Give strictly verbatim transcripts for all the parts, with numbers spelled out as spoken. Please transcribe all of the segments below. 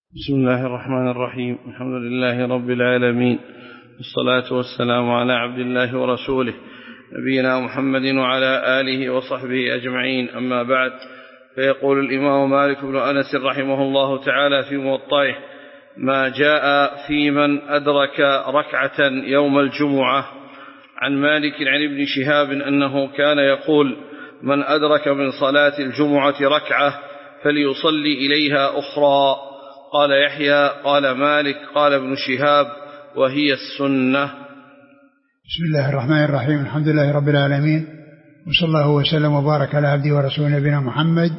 بسم الله الرحمن الرحيم. الحمد لله رب العالمين، والصلاة والسلام على عبد الله ورسوله نبينا محمد وعلى آله وصحبه أجمعين، أما بعد. فيقول الإمام مالك بن أنس رحمه الله تعالى في موطئه: ما جاء في من أدرك ركعة يوم الجمعة. عن مالك عن ابن شهاب أنه كان يقول: من أدرك من صلاة الجمعة ركعة فليصلي إليها أخرى. قال يحيى قال مالك قال ابن شهاب: وهي السنة. بسم الله الرحمن الرحيم. الحمد لله رب العالمين، وصلى الله وسلم وبارك على عبده ورسوله نبينا محمد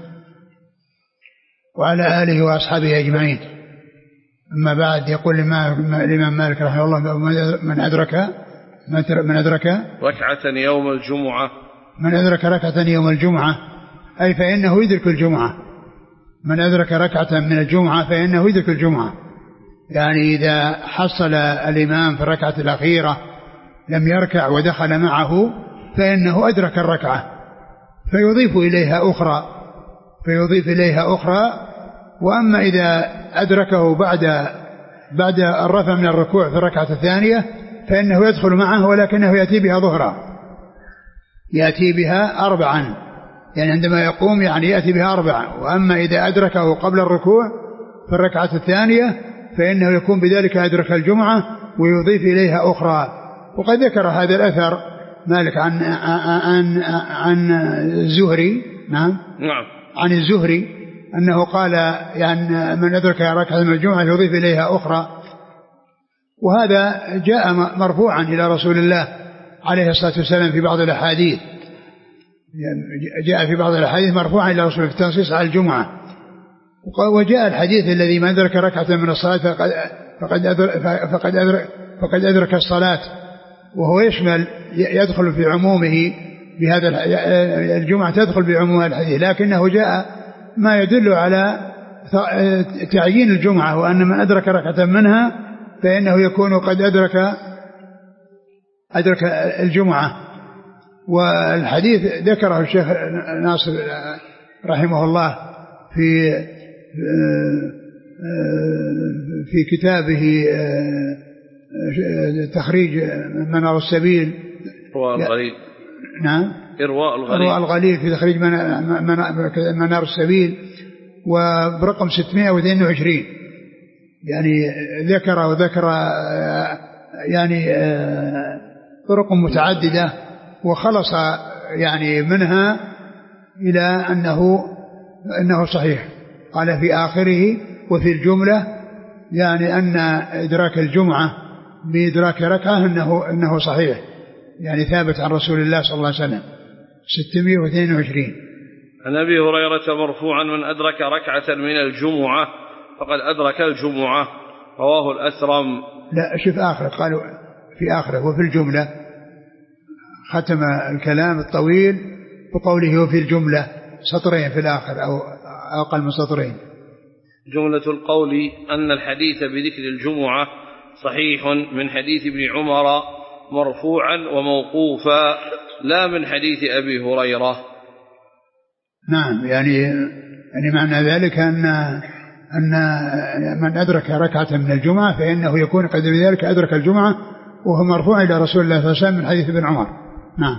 وعلى آله وأصحابه أجمعين. أما بعد، يقول الإمام مالك رحمه الله: من أدرك من أدرك ركعة يوم الجمعة من أدرك ركعة يوم الجمعة أي فإنه يدرك الجمعة. من أدرك ركعة من الجمعة فإنه يدرك الجمعة، يعني إذا حصل الإمام في الركعة الأخيرة لم يركع ودخل معه فإنه أدرك الركعة، فيضيف إليها أخرى فيضيف إليها أخرى وأما إذا أدركه بعد بعد الرفع من الركوع في الركعة الثانية فإنه يدخل معه، ولكنه يأتي بها ظهرا، يأتي بها أربعا، يعني عندما يقوم يعني يأتي بها أربعا. وأما إذا أدركه قبل الركوع في الركعة الثانية فإنه يكون بذلك أدرك الجمعة ويضيف إليها أخرى. وقد ذكر هذا الأثر مالك عن عن عن الزهري نعم نعم عن الزهري أنه قال: يعني من أدرك ركعة من الجمعة يضيف إليها أخرى. وهذا جاء مرفوعا إلى رسول الله عليه الصلاة والسلام في بعض الأحاديث، جاء في بعض الأحاديث مرفوعا إلى رسول الله في التنصيص على الجمعة. وجاء الحديث الذي من أدرك ركعة من الصلاة فقد فقد أدرك, فقد أدرك, فقد أدرك الصلاة، وهو يشمل يدخل في عمومه بهذا الجمعة، تدخل بعموم الحديث، لكنه جاء ما يدل على تعيين الجمعة، وأن من أدرك ركعة منها فإنه يكون قد أدرك أدرك الجمعة. والحديث ذكره الشيخ ناصر رحمه الله في في كتابه تخريج منار السبيل إرواء الغليل نعم إرواء الغليل إرواء الغليل في تخريج منار السبيل وبرقم ستمائة واثنين وعشرين، يعني ذكر وذكر يعني طرق متعددة، وخلص يعني منها إلى أنه أنه صحيح. قال في آخره: وفي الجملة، يعني أن إدراك الجمعة بإدراك ركعة أنه أنه صحيح، يعني ثابت عن رسول الله صلى الله عليه وسلم. ستمائة واثنين وعشرين. عن أبي هريرة مرفوعا: من أدرك ركعة من الجمعة فقد أدرك الجمعة. رواه الأثرم. لا، شوف آخر، قالوا في آخره: وفي الجملة، ختم الكلام الطويل بقوله وفي الجملة، سطرين في الآخر أو أقل من سطرين. جملة القول أن الحديث بذكر الجمعة صحيح من حديث ابن عمر مرفوعا وموقوفا، لا من حديث أبي هريرة. نعم، يعني يعني معنى ذلك أن أن من أدرك ركعة من الجمعة فإنه يكون قد بذلك أدرك الجمعة، وهو مرفوع إلى رسول الله صلى الله عليه وسلم من حديث ابن عمر. نعم.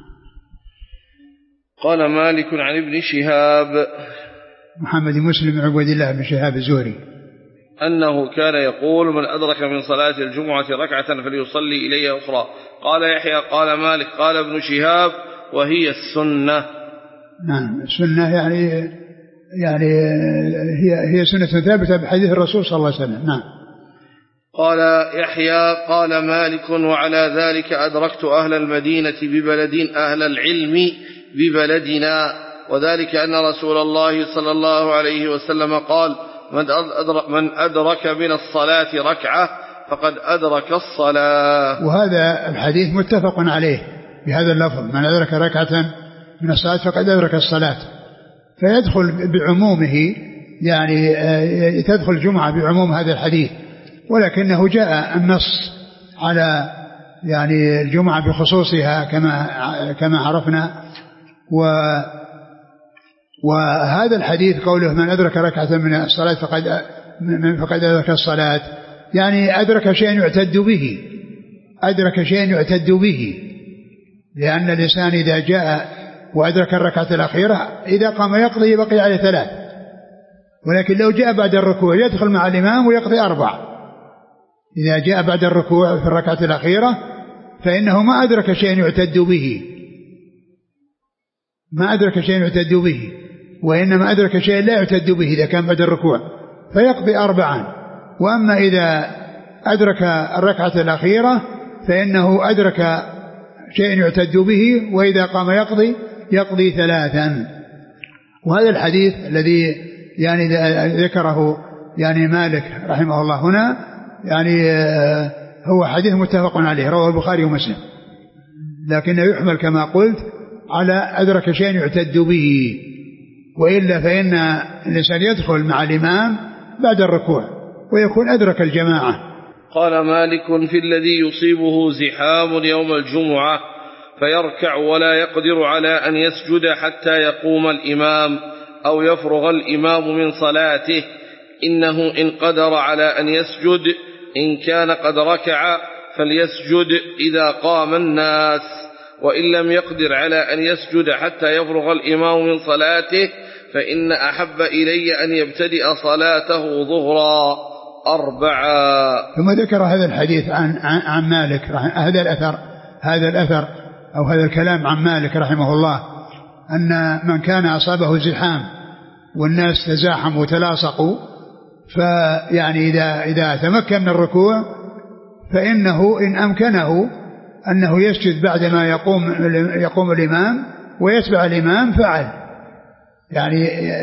قال مالك عن ابن شهاب محمد مسلم بن عبد الله بن شهاب الزهري أنه كان يقول: من أدرك من صلاة الجمعة ركعة فليصلي إليها أخرى. قال يحيى قال مالك قال ابن شهاب: وهي السنة. نعم، السنة يعني يعني هي هي سنة ثابتة بحديث الرسول صلى الله عليه وسلم. نعم. قال يحيى قال مالك: وعلى ذلك أدركت أهل المدينة ببلد أهل العلم ببلدنا، وذلك أن رسول الله صلى الله عليه وسلم قال: من أدرك, من أدرك من الصلاة ركعة فقد أدرك الصلاة. وهذا الحديث متفق عليه بهذا اللفظ: من أدرك ركعة من الصلاة فقد أدرك الصلاة، فيدخل بعمومه، يعني تدخل الجمعة بعموم هذا الحديث، ولكنه جاء النص على يعني الجمعة بخصوصها كما كما عرفنا. و وهذا الحديث قوله: من أدرك ركعة من الصلاة فقد فقد أدرك الصلاة، يعني أدرك شيئا يعتد به، أدرك شيئا يعتد به، لأن الإنسان إذا جاء وأدرك الركعة الأخيرة إذا قام يقضي بقي عليه ثلاث، ولكن لو جاء بعد الركوع يدخل مع الإمام ويقضي أربع. إذا جاء بعد الركوع في الركعة الأخيرة فإنه ما أدرك شيئا يعتد به، ما أدرك شيئا يعتد به، وإنما أدرك شيئا لا يعتد به إذا كان بعد الركوع فيقضي أربعا. وأما إذا أدرك الركعة الأخيرة فإنه أدرك شيئا يعتد به، وإذا قام يقضي يقضي ثلاثا. وهذا الحديث الذي يعني ذكره يعني مالك رحمه الله هنا يعني هو حديث متفق عليه، رواه البخاري ومسلم، لكنه يحمل كما قلت على أدرك شيئا يعتد به، وإلا فإن الإنسان يدخل مع الإمام بعد الركوع ويكون أدرك الجماعة. قال مالك في الذي يصيبه زحام يوم الجمعة فيركع ولا يقدر على أن يسجد حتى يقوم الإمام أو يفرغ الإمام من صلاته، إنه إن قدر على أن يسجد إن كان قد ركع فليسجد إذا قام الناس، وإن لم يقدر على أن يسجد حتى يفرغ الإمام من صلاته فإن أحب إلي أن يبتدئ صلاته ظهرا أربعا. ثم ذكر هذا الحديث عن, عن, عن مالك، هذا الأثر هذا الأثر أو هذا الكلام عن مالك رحمه الله، أن من كان أصابه زحام والناس تزاحموا وتلاصقوا فيعني إذا, إذا تمكن من الركوع فإنه إن أمكنه أنه يسجد بعدما يقوم, يقوم الإمام ويتبع الإمام فعل، يعني,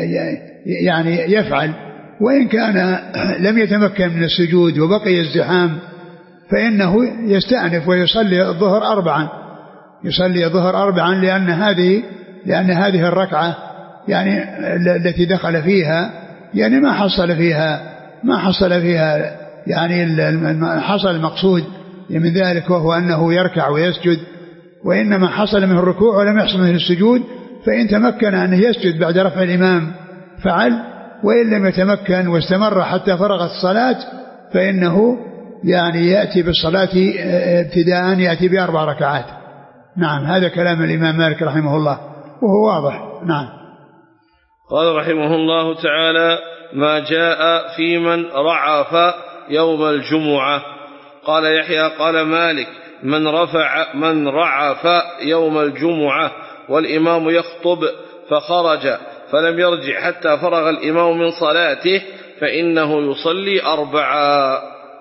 يعني يفعل. وإن كان لم يتمكن من السجود وبقي الزحام فإنه يستأنف ويصلي الظهر أربعا، يصلي الظهر أربعا لأن هذه لأن هذه الركعة يعني التي دخل فيها يعني ما حصل فيها ما حصل فيها يعني حصل المقصود من ذلك، وهو أنه يركع ويسجد، وإنما حصل منه الركوع ولم يحصل منه السجود، فإن تمكن أن يسجد بعد رفع الإمام فعل، وإن لم يتمكن واستمر حتى فرغ الصلاة فإنه يعني يأتي بالصلاة ابتداء يأتي بأربع ركعات. نعم، هذا كلام الإمام مالك رحمه الله وهو واضح. نعم. قال رحمه الله تعالى: ما جاء في من رعف يوم الجمعة. قال يحيى قال مالك: من رفع من رعف يوم الجمعة والإمام يخطب فخرج فلم يرجع حتى فرغ الإمام من صلاته فإنه يصلي أربعا.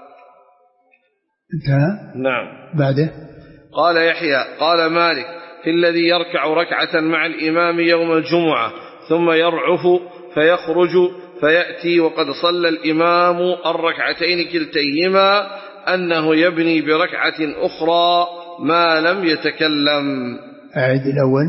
انتهى. نعم. بعده قال يحيى قال مالك: في الذي يركع ركعة مع الإمام يوم الجمعة ثم يرعف فيخرج فيأتي وقد صلى الإمام الركعتين كلتيهما أنه يبني بركعة أخرى ما لم يتكلم. أعد الأول.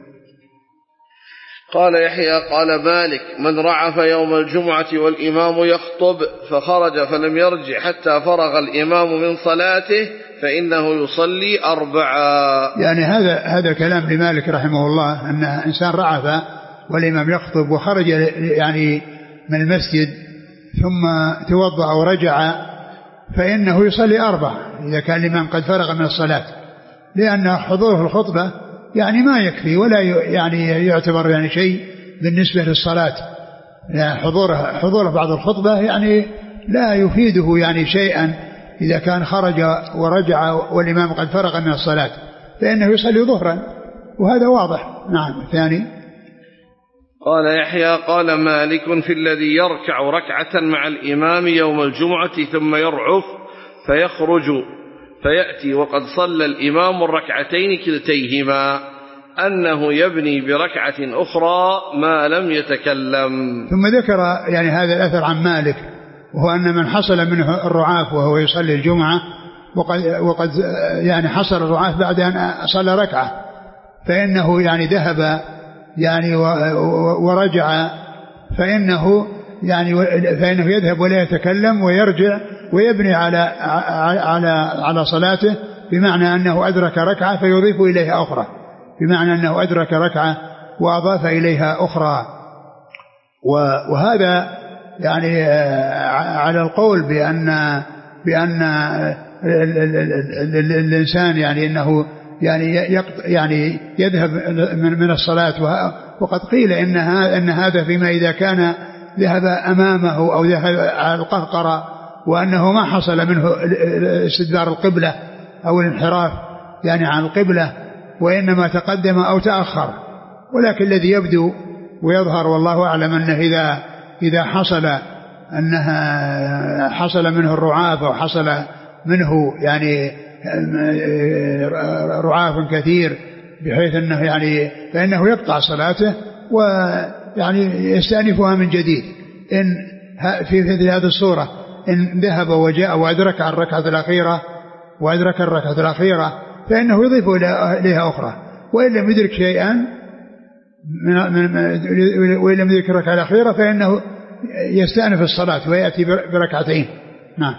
قال يحيى قال مالك: من رعف يوم الجمعة والإمام يخطب فخرج فلم يرجع حتى فرغ الإمام من صلاته فإنه يصلي أربعا. يعني هذا هذا كلام لمالك رحمه الله، أن إنسان رعف والإمام يخطب وخرج يعني من المسجد ثم توضأ ورجع فإنه يصلي أربع إذا كان الإمام قد فرغ من الصلاة، لأن حضوره الخطبة يعني ما يكفي ولا يعني يعتبر يعني شيء بالنسبة للصلاة، يعني حضوره حضوره بعد الخطبة يعني لا يفيده يعني شيئا إذا كان خرج ورجع والإمام قد فرغ من الصلاة، فإنه يصلي ظهرا، وهذا واضح. نعم. الثاني. قال يحيى قال مالك: في الذي يركع ركعة مع الإمام يوم الجمعة ثم يرعف فيخرج فيأتي وقد صلى الإمام الركعتين كلتيهما أنه يبني بركعة أخرى ما لم يتكلم. ثم ذكر يعني هذا الأثر عن مالك، وهو أن من حصل منه الرعاف وهو يصلي الجمعة وقد, وقد يعني حصل الرعاف بعد أن صلى ركعة فإنه يعني ذهب يعني ورجع فإنه يعني فإنه يذهب ولا يتكلم ويرجع ويبني على على على صلاته، بمعنى أنه أدرك ركعة فيضيف إليها أخرى، بمعنى أنه أدرك ركعة وأضاف إليها أخرى. وهذا يعني على القول بأن بأن الإنسان يعني أنه يعني يعني يذهب من الصلاة، وقد قيل إن أن هذا فيما إذا كان ذهب أمامه أو ذهب على القهقرة وأنه ما حصل منه استدبار القبلة أو الانحراف يعني عن القبلة، وإنما تقدم أو تأخر. ولكن الذي يبدو ويظهر والله أعلم أنه إذا إذا حصل أنها حصل منه الرعاف أو حصل منه يعني رعاف كثير بحيث أنه يعني فإنه يقطع صلاته ويعني يستأنفها من جديد. إن في مثل هذه الصورة إن ذهب وجاء وأدرك الركعة الأخيرة وأدرك الركعة الأخيرة فإنه يضيف إليها أخرى، وإن لم يدرك شيئا وإن لم يدرك الركعة الأخيرة فإنه يستأنف الصلاة ويأتي بركعتين. نعم.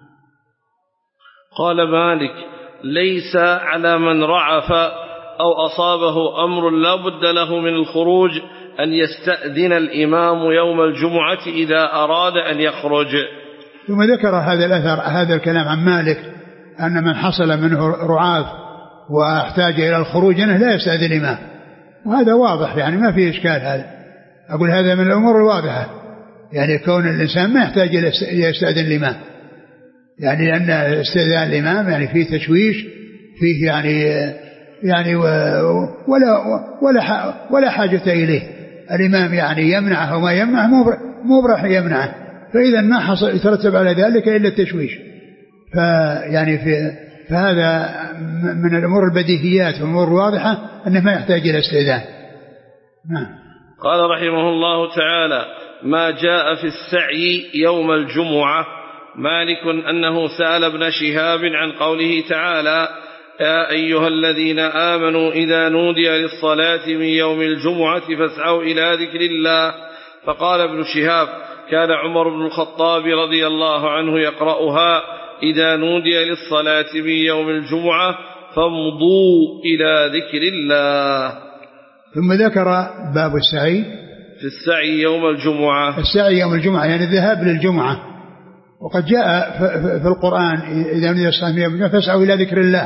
قال مالك: ليس على من رعف أو أصابه أمر لا بد له من الخروج أن يستأذن الإمام يوم الجمعة إذا أراد أن يخرج. ثم ذكر هذا الأثر هذا الكلام عن مالك أن من حصل منه رعاف واحتاج إلى الخروج أنه لا يستأذن الإمام، وهذا واضح يعني ما فيه إشكال. هذا أقول هذا من الأمور الواضحة، يعني كون الإنسان ما يحتاج إلى يستأذن الإمام، يعني لأن استئذان الإمام يعني فيه تشويش فيه يعني يعني ولا ولا ولا حاجة إليه. الإمام يعني يمنعه وما يمنعه مو براح يمنعه، فإذا ما حصل يترتب على ذلك إلا التشويش. فيعني في فهذا من الأمور البديهيات والأمور الواضحة أنه ما يحتاج إلى استئذان. نعم. قال رحمه الله تعالى: ما جاء في السعي يوم الجمعة. مالك أنه سأل ابن شهاب عن قوله تعالى: يا أيها الذين آمنوا إذا نودي للصلاة من يوم الجمعة فاسعوا إلى ذكر الله. فقال ابن شهاب: كان عمر بن الخطاب رضي الله عنه يقرأها: إذا نودي للصلاة من يوم الجمعة فامضوا إلى ذكر الله. ثم ذكر باب السعي في السعي يوم الجمعة. السعي يوم الجمعة يعني الذهاب للجمعة، وقد جاء في القرآن: إذا نودي للصلاة من يوم الجمعة فاسعوا إلى ذكر الله.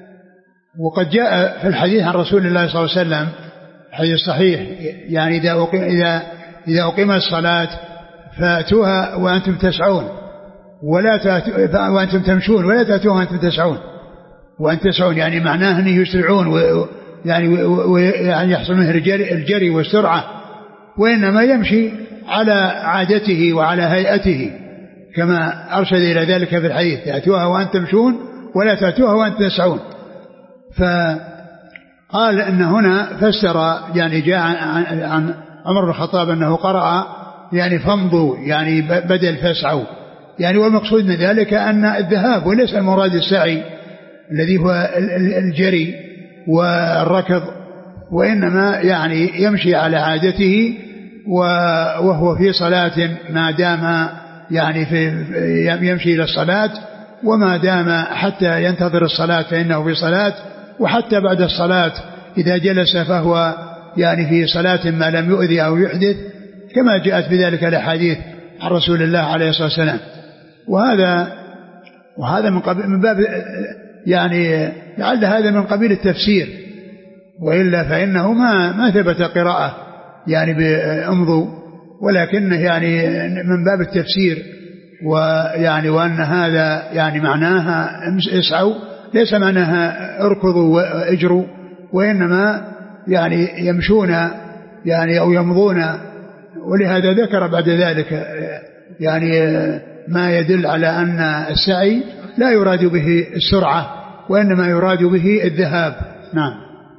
وقد جاء في الحديث عن رسول الله صلى الله عليه وسلم حديث صحيح يعني إذا أقيم إذا إذا أقيمت الصلاة فأتوها وأنتم تسعون ولا تأتوا وأنتم تمشون ولا تأتوها وأنتم تسعون. وأن تسعون يعني معناه أن يسرعون ويعني ويعني يحصل منه الجري, الجري والسرعة، وإنما يمشي على عادته وعلى هيئته كما أرشد إلى ذلك في الحديث: تأتوها وأنتم تمشون ولا تأتوها وأنتم تسعون. فقال أن هنا فسر يعني جاء عن, عن عمر بن الخطاب أنه قرأ يعني فامضوا يعني بدل فاسعوا، يعني والمقصود من ذلك أن الذهاب وليس المراد السعي الذي هو الجري والركض، وإنما يعني يمشي على عادته وهو في صلاة ما دام يعني في يمشي إلى الصلاة، وما دام حتى ينتظر الصلاة فإنه في صلاة، وحتى بعد الصلاة إذا جلس فهو يعني في صلاة ما لم يؤذي أو يحدث، كما جاءت بذلك الأحاديث عن رسول الله عليه الصلاة والسلام. وهذا وهذا من قبيل من باب يعني لعل هذا من قبيل التفسير، وإلا فإنه ما ما ثبت قراءة يعني بأمضوا، ولكنه يعني من باب التفسير، ويعني وأن هذا يعني معناها اسعوا ليس معناها اركضوا واجروا، وإنما يعني يمشون يعني أو يمضون. ولهذا ذكر بعد ذلك يعني ما يدل على أن السعي لا يراد به السرعة وإنما يراد به الذهاب. نعم.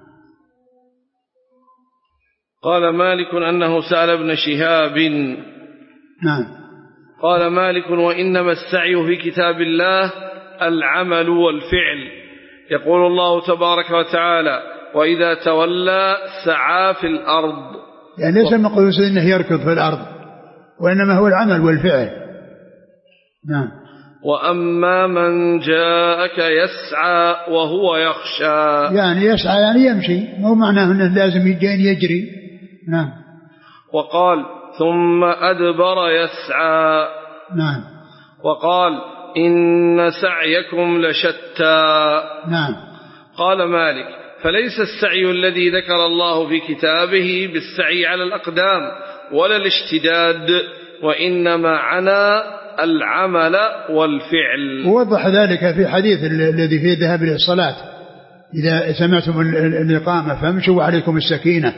قال مالك أنه سأل ابن شهاب. نعم. قال مالك: وإنما السعي في كتاب الله العمل والفعل. يقول الله تبارك وتعالى: وإذا تولى سعى في الأرض. يعني ليس المقصود أنه يركض في الأرض، وإنما هو العمل والفعل. نعم. وأما من جاءك يسعى وهو يخشى، يعني يسعى يعني يمشي، مو معناه أنه لازم يجين يجري. نعم. وقال: ثم أدبر يسعى. نعم. وقال إن سعيكم لشتى. نعم. قال مالك فليس السعي الذي ذكر الله في كتابه بالسعي على الأقدام ولا الاشتداد، وإنما عنا العمل والفعل. ووضح ذلك في حديث الذي فيه الذهاب إلى الصلاة: إذا سمعتم الإقامة فامشوا عليكم السكينة،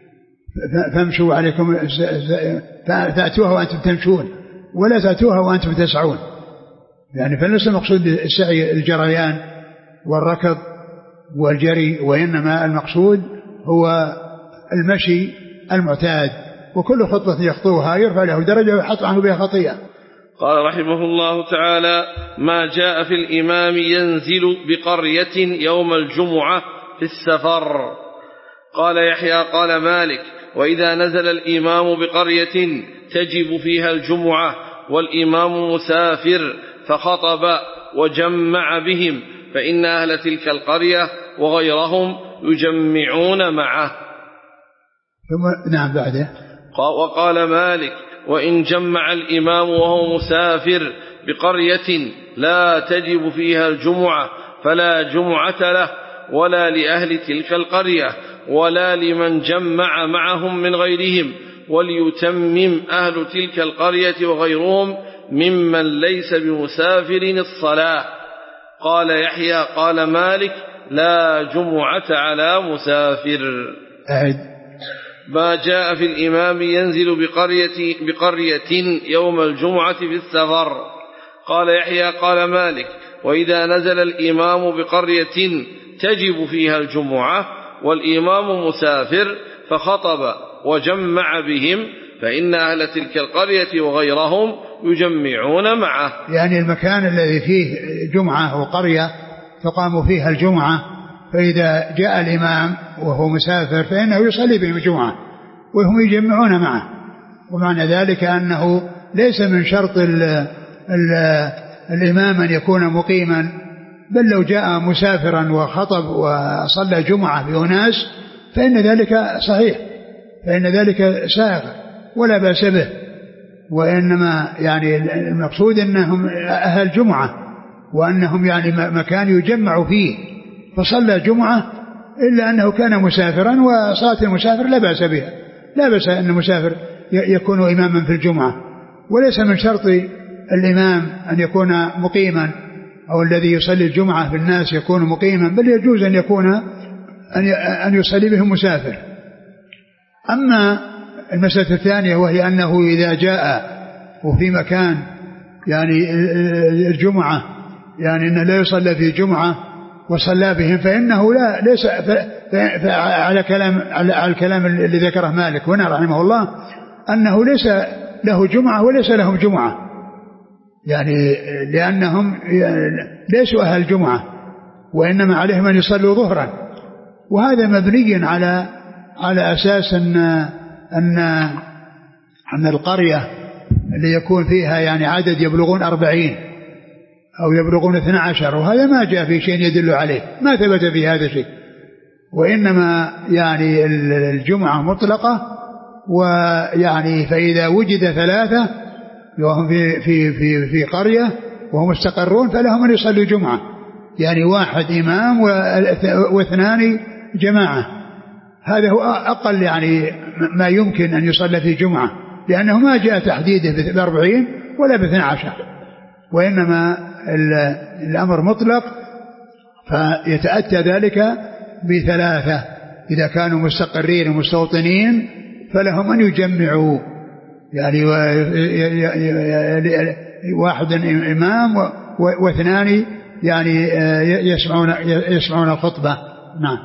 فامشوا عليكم فأتوها وأنتم تمشون ولا تأتوها وأنتم تسعون. يعني فليس المقصود السعي الجريان والركض والجري، وإنما المقصود هو المشي المعتاد، وكل خطوة يخطوها يرفع له درجة ويحط عنه بها خطيئة. قال رحمه الله تعالى: ما جاء في الإمام ينزل بقرية يوم الجمعة في السفر. قال يحيى قال مالك: وإذا نزل الإمام بقرية تجب فيها الجمعة والإمام مسافر فخطب وجمع بهم فإن أهل تلك القرية وغيرهم يجمعون معه. ثم نعم بعده. وقال مالك: وإن جمع الإمام وهو مسافر بقرية لا تجب فيها الجمعة فلا جمعة له ولا لأهل تلك القرية ولا لمن جمع معهم من غيرهم، وليتمم أهل تلك القرية وغيرهم ممن ليس بمسافر الصلاة. قال يحيى قال مالك: لا جمعة على مسافر. أعد. ما جاء في الإمام ينزل بقرية, بقرية يوم الجمعة في السفر. قال يحيى قال مالك: وإذا نزل الإمام بقرية تجب فيها الجمعة والإمام مسافر فخطب وجمع بهم فإن أهل تلك القرية وغيرهم يجمعون معه. يعني المكان الذي فيه جمعة وقرية تقام فيها الجمعة، فإذا جاء الإمام وهو مسافر فإنه يصلي بهم الجمعة وهم يجمعون معه. ومعنى ذلك أنه ليس من شرط ال ال الإمام أن يكون مقيما، بل لو جاء مسافرا وخطب وصلى جمعة بأناس فإن ذلك صحيح، فإن ذلك سائغ ولا بأس به. وإنما يعني المقصود أنهم أهل جمعة وأنهم يعني مكان يجمع فيه، فصلى جمعة إلا أنه كان مسافرا، وصلاة المسافر لا بأس بها، لا بأس أن المسافر يكون إماما في الجمعة، وليس من شرط الإمام أن يكون مقيما أو الذي يصلي الجمعة بالناس يكون مقيما، بل يجوز أن يكون أن يصلي بهم مسافر. أما المسألة الثانية وهي أنه إذا جاء وفي مكان يعني الجمعة يعني أنه لا يصلى في جمعة وصلى بهم فإنه لا ليس على كلام على الكلام الذي ذكره مالك هنا رحمه الله أنه ليس له جمعة وليس لهم جمعة، يعني لأنهم ليسوا أهل جمعة وإنما عليهم أن يصلوا ظهرا. وهذا مبني على على أساس أن أن أن القرية اللي يكون فيها يعني عدد يبلغون أربعين أو يبلغون اثنى عشر، وهذا ما جاء في شيء يدل عليه، ما ثبت في هذا شيء، وإنما يعني الجمعة مطلقة. ويعني فإذا وجد ثلاثة وهم في في في في قرية وهم مستقرون فلهم أن يصلوا جمعة، يعني واحد إمام واثنان جماعة، هذا هو أقل يعني ما يمكن أن يصلى في جمعة، لأنه ما جاء تحديده بأربعين ولا باثنى عشر، وإنما الأمر مطلق، فيتأتى ذلك بثلاثة إذا كانوا مستقرين ومستوطنين فلهم أن يجمعوا، يعني واحد إمام واثنان يعني يسمعون يسمعون الخطبة. نعم.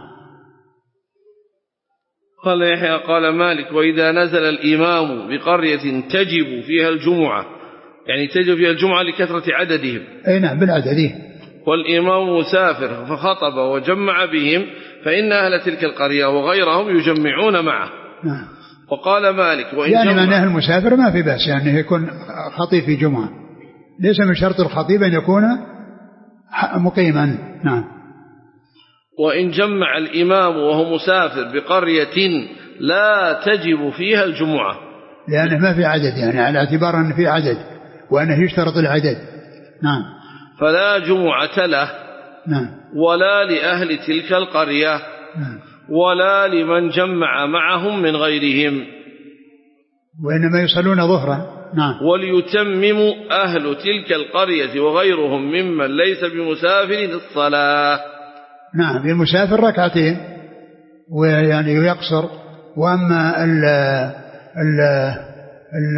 قال يحيى قال مالك: وإذا نزل الإمام بقرية تجب فيها الجمعة، يعني تجب فيها الجمعة لكثرة عددهم. أي نعم بالعدد. والإمام مسافر فخطب وجمع بهم فإن أهل تلك القرية وغيرهم يجمعون معه. نعم. وقال مالك: وإن يعني معناه المسافر ما في بأس يعني يكون خطيب في جمعة، ليس من شرط الخطيب أن يكون مقيما. نعم. وإن جمع الإمام وهو مسافر بقرية لا تجب فيها الجمعة، لأنه ما في عدد، يعني على اعتبار أنه في عدد وأنه يشترط العدد. نعم. فلا جمعة له. نعم. ولا لأهل تلك القرية. نعم. ولا لمن جمع معهم من غيرهم، وإنما يصلون ظهرا. نعم. وليتمم أهل تلك القرية وغيرهم ممن ليس بمسافر الصلاة. نعم. المسافر ركعتين ويعني يقصر. وأما ال ال ال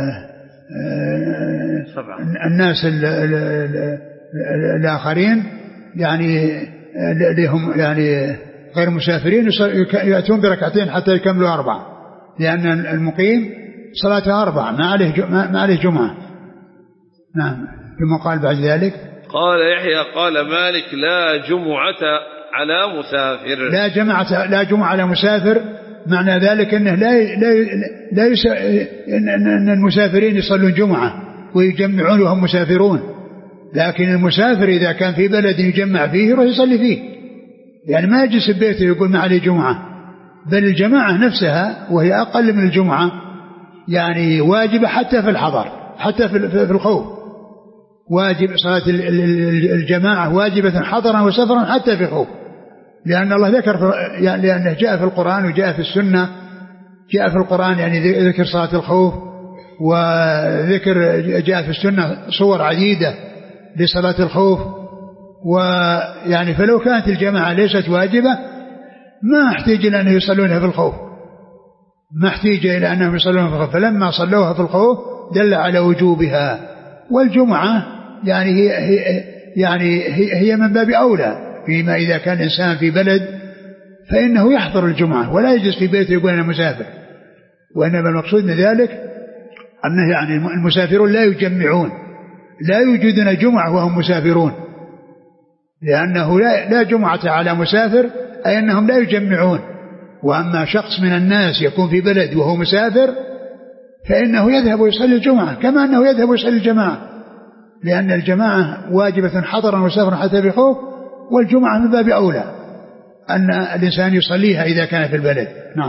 الناس ال ال الآخرين يعني لهم يعني غير مسافرين يأتون بركعتين حتى يكملوا أربعة، لأن المقيم صلاة أربعة ما عليه ما عليه جمعة. نعم. ثم قال بعد ذلك قال يحيى قال مالك لا جمعة على مسافر. لا جمعة لا جمعة على مسافر، معنى ذلك أنه لا لا لا يس... أن المسافرين يصلون جمعة ويجمعون وهم مسافرون، لكن المسافر إذا كان في بلد يجمع فيه يروح يصلي فيه، يعني ما يجلس ببيته يقول ما عليه جمعة، بل الجماعة نفسها وهي أقل من الجمعة يعني واجبة حتى في الحضر، حتى في الخوف واجب صلاة الجماعة واجبة حضرا وسفرا حتى في الخوف، لأن الله ذكر يعني لأنه جاء في القرآن وجاء في السنة. جاء في القرآن يعني ذكر صلاة الخوف، وذكر جاء في السنة صور عديدة لصلاة الخوف. ويعني فلو كانت الجماعة ليست واجبة ما احتاج إلى أن يصلونها في الخوف، ما احتاج إلى أنهم يصلونها في الخوف، فلما صلوها في الخوف دل على وجوبها. والجمعة يعني هي, هي يعني هي, هي من باب أولى، فيما إذا كان إنسان في بلد فإنه يحضر الجمعة ولا يجلس في بيته يقول أنا مسافر. وإنما المقصود من ذلك أنه يعني المسافرون لا يجمعون، لا يوجدون جمعة وهم مسافرون، لأنه لا, لا جمعة على مسافر أي أنهم لا يجمعون. وأما شخص من الناس يكون في بلد وهو مسافر فإنه يذهب ويصلي الجمعة كما أنه يذهب ويصلي الجماعة، لأن الجماعة واجبة حضرا وسفرا حتى بخوف، والجمعة من باب أولى أن الإنسان يصليها إذا كان في البلد. نعم.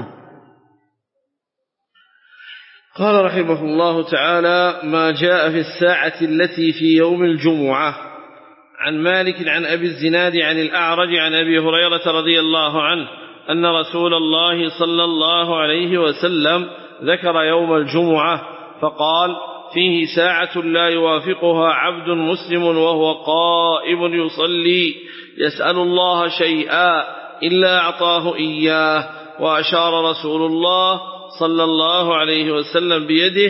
قال رحمه الله تعالى ما جاء في الساعة التي في يوم الجمعة. عن مالك عن أبي الزناد عن الأعرج عن أبي هريرة رضي الله عنه أن رسول الله صلى الله عليه وسلم ذكر يوم الجمعة فقال فيه ساعة لا يوافقها عبد مسلم وهو قائم يصلي يسأل الله شيئا إلا أعطاه إياه، وأشار رسول الله صلى الله عليه وسلم بيده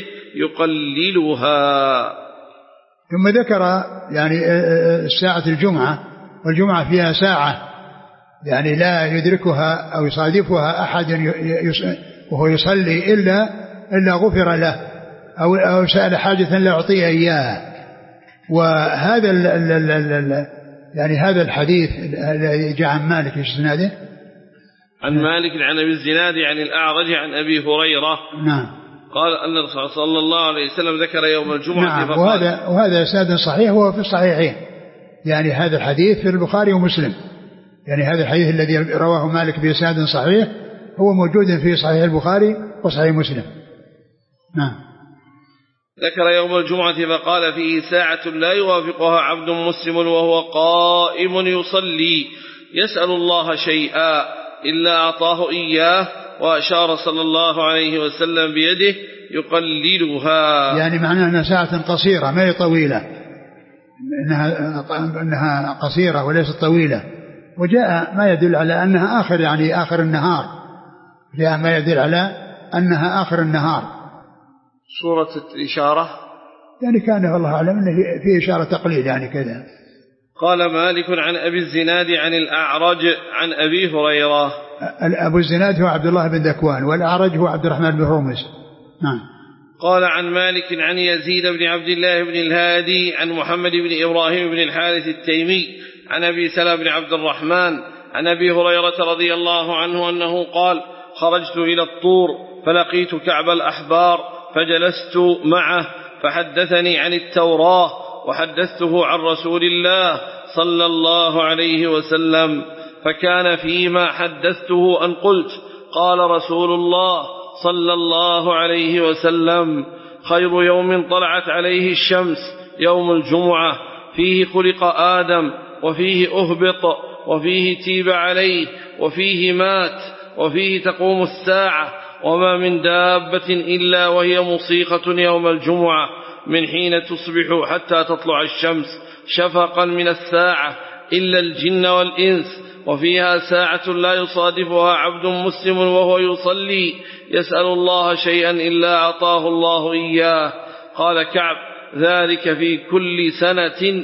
يقللها. ثم ذكر يعني ساعة الجمعة، والجمعة فيها ساعة يعني لا يدركها أو يصادفها أحد وهو يصلي إلا إلا غفر له أو أو سأل حاجة لا يعطيه إياها. وهذا ال ال ال ال يعني هذا الحديث الذي جاء عن مالك ايش اسناده؟ عن مالك عن أبي الزناد عن الأعرج عن أبي هريرة. نعم. قال أن الرسول صلى الله عليه وسلم ذكر يوم الجمعة. نعم. وهذا وهذا إسناد صحيح وهو في الصحيحين، يعني هذا الحديث في البخاري ومسلم، يعني هذا الحديث الذي رواه مالك بإسناد صحيح هو موجود في صحيح البخاري وصحيح مسلم. نعم. ذكر يوم الجمعة فقال فيه ساعة لا يوافقها عبد مسلم وهو قائم يصلي يسأل الله شيئا إلا أعطاه إياه، وأشار صلى الله عليه وسلم بيده يقللها. يعني معناه أنها ساعة قصيرة ما هي طويلة، إنها, إنها قصيرة وليست طويلة. وجاء ما يدل على أنها آخر يعني آخر النهار، جاء ما يدل على أنها آخر النهار. صورة الإشارة يعني كان والله أعلم أنه في إشارة تقليل يعني كذا. قال مالك عن أبي الزناد عن الأعرج عن أبي هريرة. أبو الزناد هو عبد الله بن ذكوان، والأعرج هو عبد الرحمن بن هرمز. نعم. قال عن مالك عن يزيد بن عبد الله بن الهادي عن محمد بن إبراهيم بن الحارث التيمي عن أبي سلمة بن عبد الرحمن عن أبي هريرة رضي الله عنه أنه قال خرجت إلى الطور فلقيت كعب الأحبار فجلست معه فحدثني عن التوراة وحدثته عن رسول الله صلى الله عليه وسلم، فكان فيما حدثته أن قلت قال رسول الله صلى الله عليه وسلم: خير يوم طلعت عليه الشمس يوم الجمعة، فيه خلق آدم، وفيه أهبط، وفيه تيب عليه، وفيه مات، وفيه تقوم الساعة، وما من دابة إلا وهي مصيخة يوم الجمعة من حين تصبح حتى تطلع الشمس شفقا من الساعة إلا الجن والإنس، وفيها ساعة لا يصادفها عبد مسلم وهو يصلي يسأل الله شيئا إلا أعطاه الله إياه. قال كعب: ذلك في كل سنة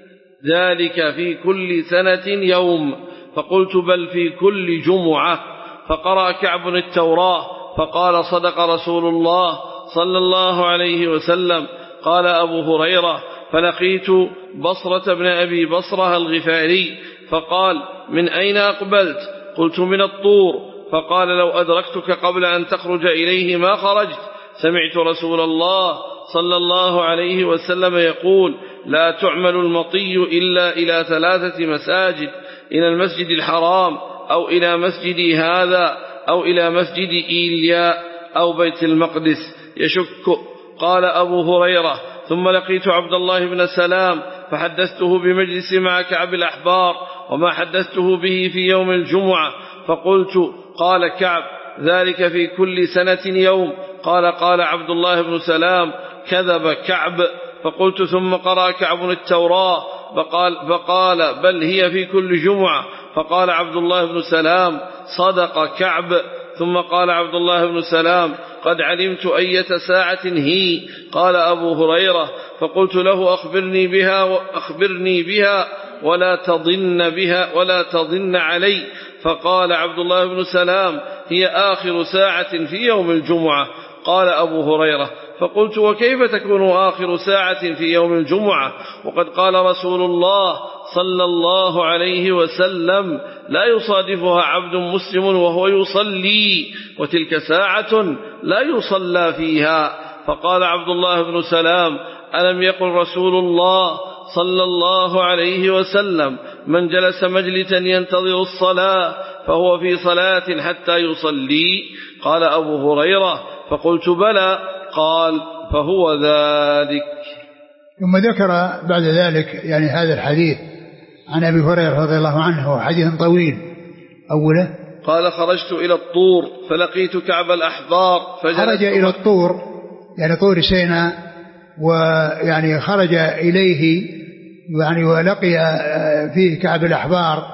ذلك في كل سنة يوم. فقلت: بل في كل جمعة. فقرأ كعب التوراة فقال: صدق رسول الله صلى الله عليه وسلم. قال أبو هريرة: فلقيت بصرة بن أبي بصرة الغفاري فقال: من أين أقبلت؟ قلت: من الطور. فقال: لو أدركتك قبل أن تخرج إليه ما خرجت. سمعت رسول الله صلى الله عليه وسلم يقول: لا تعمل المطي إلا إلى ثلاثة مساجد: إلى المسجد الحرام، أو إلى مسجدي هذا، أو إلى مسجد إيليا، أو بيت المقدس. يشك. قال أبو هريرة: ثم لقيت عبد الله بن سلام فحدثته بمجلس مع كعب الأحبار وما حدثته به في يوم الجمعة. فقلت: قال كعب: ذلك في كل سنة يوم. قال: قال عبد الله بن سلام: كذب كعب. فقلت: ثم قرأ كعب التوراة فقال, فقال: بل هي في كل جمعة. فقال عبد الله بن سلام: صدق كعب. ثم قال عبد الله بن سلام: قد علمت أية ساعة هي. قال أبو هريرة: فقلت له: أخبرني بها وأخبرني بها ولا تضن بها ولا تضن علي. فقال عبد الله بن سلام: هي آخر ساعة في يوم الجمعة. قال أبو هريرة: فقلت: وكيف تكون آخر ساعة في يوم الجمعة وقد قال رسول الله صلى الله عليه وسلم: لا يصادفها عبد مسلم وهو يصلي، وتلك ساعة لا يصلى فيها. فقال عبد الله بن سلام: ألم يقل رسول الله صلى الله عليه وسلم: من جلس مجلسا ينتظر الصلاة فهو في صلاة حتى يصلي؟ قال أبو هريرة: فقلت: بلى. قال: فهو ذلك. ثم ذكر بعد ذلك يعني هذا الحديث عن أبي هريرة رضي الله عنه، حديث طويل. أوله: قال: خرجت إلى الطور فلقيت كعب الأحبار خرج إلى الطور يعني طور سيناء، ويعني خرج إليه يعني ولقي فيه كعب الأحبار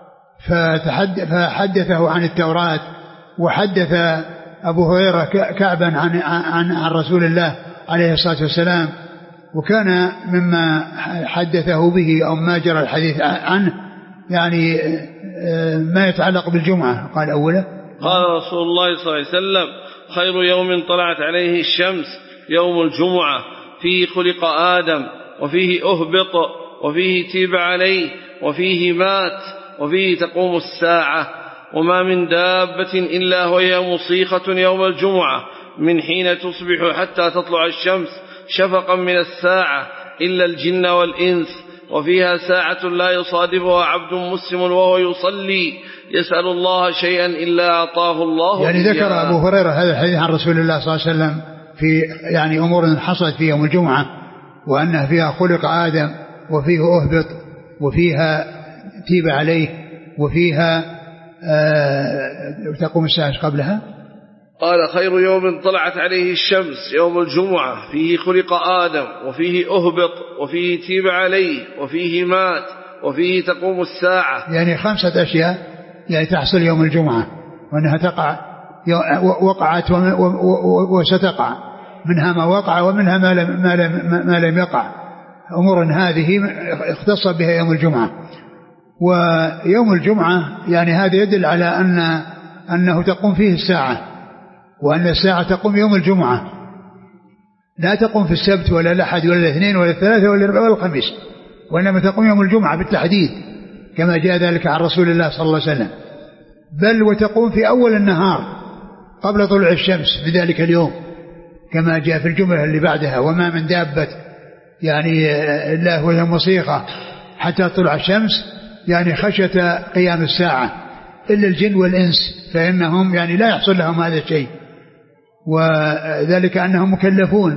فحدثه عن التوراة، وحدث أبو هريرة كعبا عن, عن, عن رسول الله عليه الصلاة والسلام، وكان مما حدثه به أو ما جرى الحديث عنه يعني ما يتعلق بالجمعة. قال: أوله: قال رسول الله صلى الله عليه وسلم: خير يوم طلعت عليه الشمس يوم الجمعة، فيه خلق آدم، وفيه أهبط، وفيه تيب عليه، وفيه مات، وفيه تقوم الساعة، وما من دابة إلا وهي مصيخة يوم الجمعة من حين تصبح حتى تطلع الشمس شفقا من الساعة إلا الجن والإنس، وفيها ساعة لا يصادفها عبد مسلم وهو يصلي يسأل الله شيئا إلا أعطاه الله. يعني ذكر أبو هريرة هذا الحديث عن رسول الله صلى الله عليه وسلم في يعني أمور حصلت في يوم الجمعة، وأنها فيها خلق آدم، وفيه أهبط، وفيها تيب عليه، وفيها آه تقوم الساعة قبلها. قال: خير يوم طلعت عليه الشمس يوم الجمعة، فيه خلق آدم، وفيه أهبط، وفيه تيب عليه، وفيه مات، وفيه تقوم الساعة. يعني خمسة أشياء يعني تحصل يوم الجمعة، وأنها تقع وقعت وستقع، منها ما وقع ومنها ما لم, ما لم, ما لم يقع. أمور هذه اختص بها يوم الجمعة. ويوم الجمعة يعني هذا يدل على أن أنه تقوم فيه الساعة، وأن الساعة تقوم يوم الجمعة، لا تقوم في السبت ولا الأحد ولا الاثنين ولا الثلاثة ولا الأربعاء ولا الخميس، وإنما تقوم يوم الجمعة بالتحديد كما جاء ذلك عن رسول الله صلى الله عليه وسلم. بل وتقوم في أول النهار قبل طلوع الشمس في ذلك اليوم كما جاء في الجملة اللي بعدها: وما من دابة يعني الله وهي مصيخة حتى طلع الشمس، يعني خشية قيام الساعة، إلا الجن والإنس فإنهم يعني لا يحصل لهم هذا الشيء. وذلك أنهم مكلفون،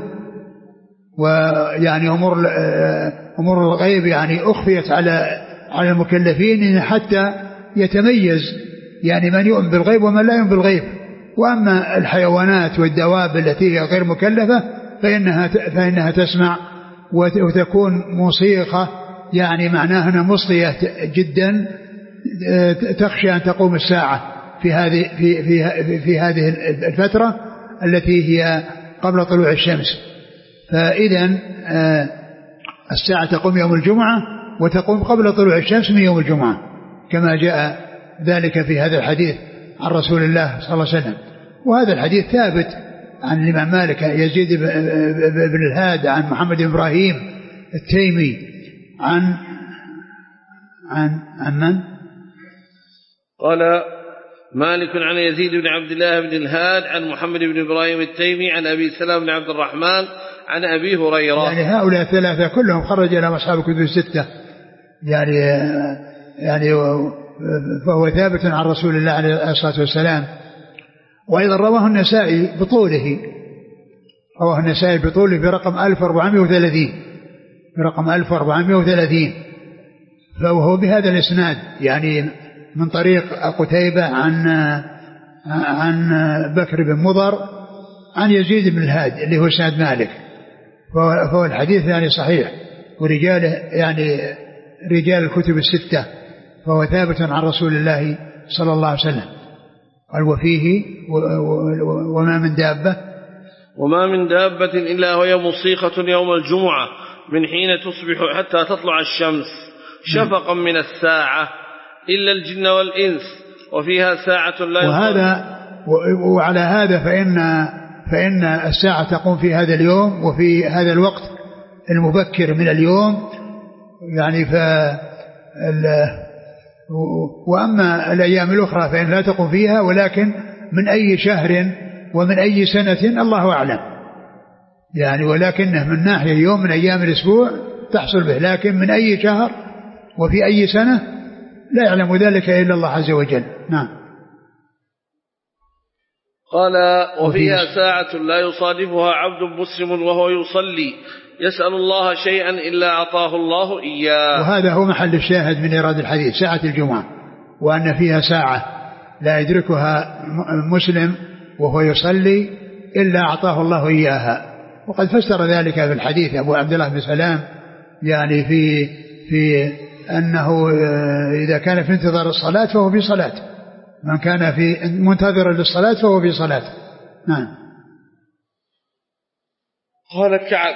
ويعني أمور أمور الغيب يعني أخفيت على على المكلفين حتى يتميز يعني من يؤمن بالغيب ومن لا يؤمن بالغيب. وأما الحيوانات والدواب التي هي غير مكلفة فإنها فإنها تسمع وتكون موسيقى، يعني معناها أنها مصغية جدا، تخشى أن تقوم الساعة في هذه في في في هذه الفترة التي هي قبل طلوع الشمس. فإذا الساعة تقوم يوم الجمعة وتقوم قبل طلوع الشمس من يوم الجمعة، كما جاء ذلك في هذا الحديث عن رسول الله صلى الله عليه وسلم. وهذا الحديث ثابت عن الإمام مالك يزيد بن الهاد عن محمد بن إبراهيم التيمي عن عن عن من؟ قال مالك عن يزيد بن عبد الله بن الهاد عن محمد بن إبراهيم التيمي عن أبي سلام بن عبد الرحمن عن أبي هريرة. يعني هؤلاء الثلاثة كلهم خرج إلى أصحاب الكتب الستة، يعني يعني فهو ثابت عن رسول الله عليه الصلاة والسلام. وأيضا رواه النسائي بطوله، رواه النسائي بطوله في رقم ألف وأربعمائة وثلاثين، في رقم ألف وأربعمائة وثلاثين، فهو بهذا الإسناد يعني من طريق قتيبة عن عن بكر بن مضر عن يزيد بن الهاد اللي هو سند مالك، فهو الحديث يعني صحيح ورجاله يعني رجال الكتب الستة، فهو ثابت عن رسول الله صلى الله عليه وسلم. قال وفيه وما من دابة وما من دابة إلا وهي مصيخة يوم الجمعة من حين تصبح حتى تطلع الشمس شفقا من الساعة إلا الجن والإنس وفيها ساعة لا وهذا وعلى هذا فإن فإن الساعة تقوم في هذا اليوم وفي هذا الوقت المبكر من اليوم يعني ف وأما الأيام الأخرى فإن لا تقوم فيها، ولكن من أي شهر ومن أي سنة الله أعلم يعني، ولكنه من ناحية يوم من أيام الأسبوع تحصل به، لكن من أي شهر وفي أي سنة لا يعلم ذلك إلا الله عز وجل. نعم. قال وفيها ساعة لا يصادفها عبد مسلم وهو يصلي يسأل الله شيئا إلا أعطاه الله إياه. وهذا هو محل الشاهد من إيراد الحديث، ساعة الجمعة، وأن فيها ساعة لا يدركها مسلم وهو يصلي إلا أعطاه الله إياها. وقد فسر ذلك في الحديث أبو عبد الله بن سلام يعني في في أنه إذا كان في انتظار الصلاة فهو في صلاة، من كان في منتظر للصلاة فهو في صلاة. نعم. قال كعب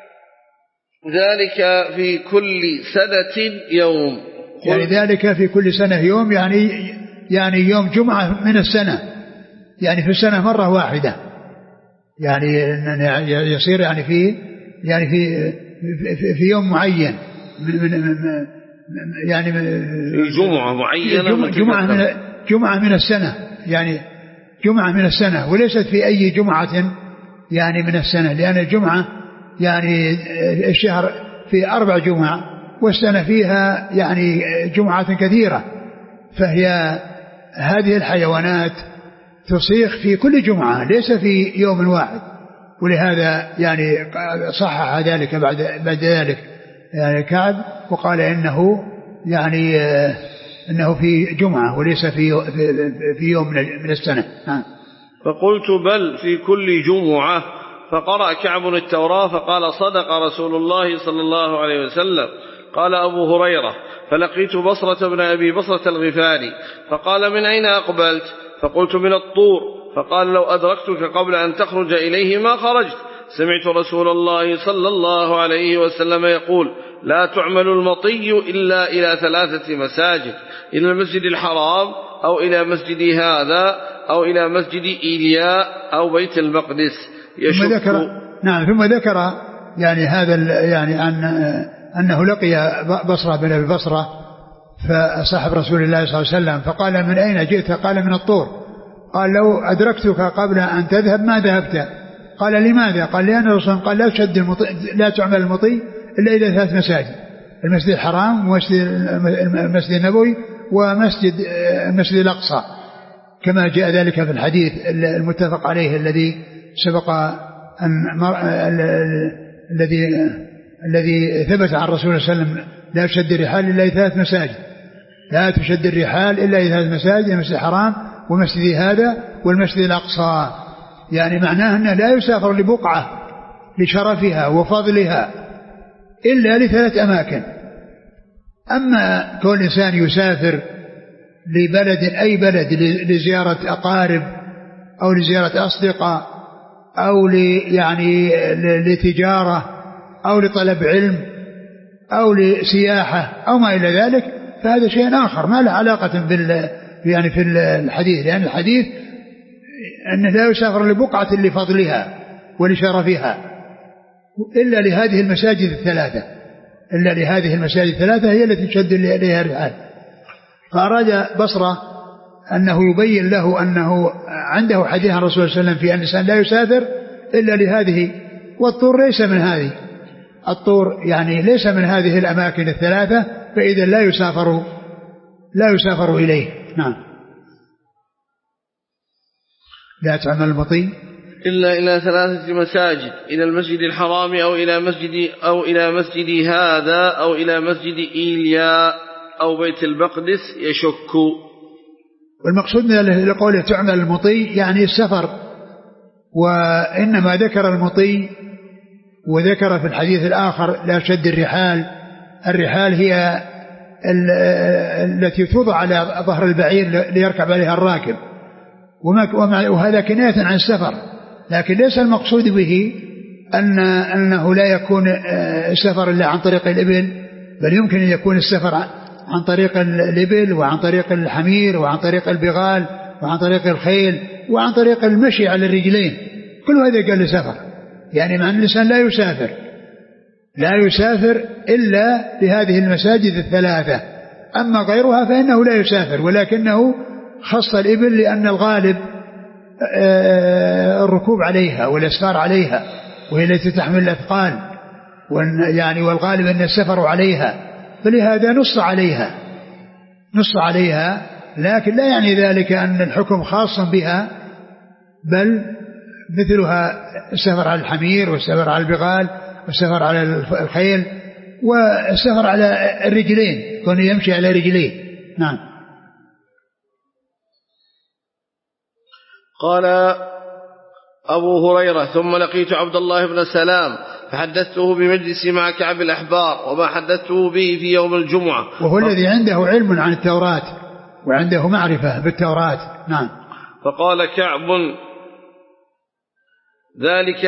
ذلك في كل سنة يوم، يعني ذلك في كل سنة يوم، يعني يعني يوم جمعة من السنة، يعني في السنة مرة واحدة، يعني يصير يعني في يعني في في يوم معين من من يعني في جمعة معينة، جمعة من جمعة من السنة، يعني جمعة من السنة، وليست في أي جمعة يعني من السنة، لأن الجمعة يعني الشهر في أربع جمعة والسنة فيها يعني جمعات كثيرة، فهي هذه الحيوانات تصيخ في كل جمعة ليس في يوم واحد. ولهذا يعني صحح ذلك بعد بعد ذلك يعني كعب وقال إنه يعني إنه في جمعة وليس في في يوم من السنة. فقلت بل في كل جمعة. فقرأ كعب التوراة فقال صدق رسول الله صلى الله عليه وسلم. قال أبو هريرة فلقيت بصرة بن أبي بصرة الغفاري فقال من أين أقبلت؟ فقلت من الطور. فقال لو أدركتك قبل أن تخرج إليه ما خرجت. سمعت رسول الله صلى الله عليه وسلم يقول لا تعمل المطي إلا إلى ثلاثة مساجد، إلى المسجد الحرام أو إلى مسجد هذا أو إلى مسجد إيلياء أو بيت المقدس. ثم ذكر نعم ثم ذكر يعني هذا يعني أن أنه لقي بصرة بن أبي بصرة فصاحب رسول الله صلى الله عليه وسلم فقال من أين جئت؟ قال من الطور. قال لو أدركتك قبل أن تذهب ما ذهبت. قال لماذا؟ قال لأن الرسول قال لا تشد المطي لا تعمل المطي إلا إلى ثلاث مساجد، المسجد الحرام ومسجد المسجد النبوي ومسجد المسجد الأقصى، كما جاء ذلك في الحديث المتفق عليه الذي سبق أن الذي الذي ثبت عن الرسول صلى الله عليه وسلم لا تشد الرحال إلا إلى ثلاث مساجد، لا تشد الرحال إلا إلى ثلاث مساجد: المسجد الحرام ومسجد هذا والمسجد الأقصى. يعني معناه أنه لا يسافر لبقعة لشرفها وفضلها إلا لثلاث أماكن. أما كل إنسان يسافر لبلد أي بلد لزيارة أقارب أو لزيارة أصدقاء أو يعني لتجارة أو لطلب علم أو لسياحة أو ما إلى ذلك، فهذا شيء آخر ما له علاقة بال يعني في الحديث، لأن الحديث أنه لا يسافر لبقعة لفضلها ولشرفها إلا لهذه المساجد الثلاثة، إلا لهذه المساجد الثلاثة هي التي تشد إليها الرحال. فأراد بصرة أنه يبين له أنه عنده حديث عن الرسول صلى الله عليه وسلم في أن الإنسان لا يسافر إلا لهذه، والطور ليس من هذه، الطور يعني ليس من هذه الأماكن الثلاثة، فإذا لا يسافر لا يسافر إليه. نعم. لا تعمل المطي إلا إلى ثلاثة مساجد: إلى المسجد الحرام أو إلى مسجد أو إلى مسجد هذا أو إلى مسجد إيليا أو بيت المقدس يشك. والمقصود من قوله تعمل المطي يعني السفر، وإنما ذكر المطي وذكر في الحديث الآخر لا شد الرحال. الرحال هي التي توضع على ظهر البعير ليركب عليها الراكب، وهذا كناية عن السفر، لكن ليس المقصود به أن أنه لا يكون السفر إلا عن طريق الإبل، بل يمكن أن يكون السفر عن طريق الإبل وعن طريق الحمير وعن طريق البغال وعن طريق الخيل وعن طريق المشي على الرجلين، كل هذا قال لسفر. يعني مع أن الإنسان لا يسافر لا يسافر إلا لهذه المساجد الثلاثة، أما غيرها فإنه لا يسافر، ولكنه خص الإبل لأن الغالب الركوب عليها والأسفار عليها، وهي التي تحمل الأثقال، يعني والغالب أن السفر عليها، فلهذا نص عليها نص عليها لكن لا يعني ذلك أن الحكم خاص بها، بل مثلها السفر على الحمير والسفر على البغال والسفر على الخيل والسفر على الرجلين، كونه يمشي على رجليه. نعم. قال أبو هريرة: ثم لقيت عبد الله بن سلام فحدثته بمجلس مع كعب الأحبار وما حدثته به في يوم الجمعة، وهو الذي عنده علم عن التوراة وعنده معرفة بالتوراة. نعم. فقال كعب: ذلك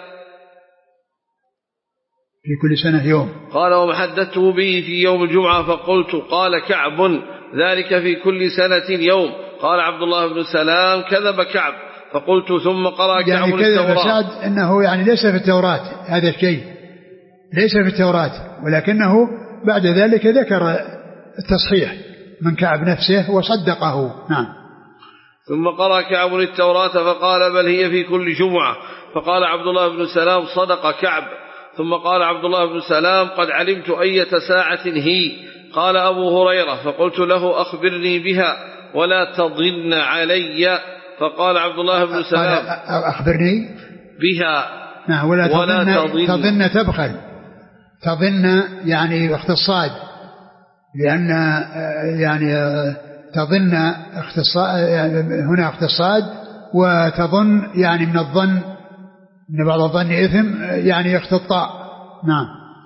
في كل سنة يوم. قال: وما حدثته به في يوم الجمعة. فقلت: قال كعب: ذلك في كل سنة يوم. قال عبد الله بن سلام: كذب كعب. فقلت: ثم قرأ كعب يعني التوراة. كذب سعد أنه يعني ليس في التوراة هذا الشيء، ليس في التوراة، ولكنه بعد ذلك ذكر التصحيح من كعب نفسه وصدقه. نعم. ثم قرأ كعب التوراة فقال: بل هي في كل جمعة. فقال عبد الله بن سلام: صدق كعب. ثم قال عبد الله بن سلام: قد علمت أية ساعة هي. قال أبو هريرة: فقلت له: أخبرني بها ولا تضن علي. فقال عبد الله بن سلام: أخبرني بها نعم ولا, ولا تضن, تضن تبخل. تضن يعني اختصاد، لأن يعني تظن اختصاد، هنا اختصاد، وتظن يعني من الظن، من بعض الظن إثم يعني اختطاء. نعم.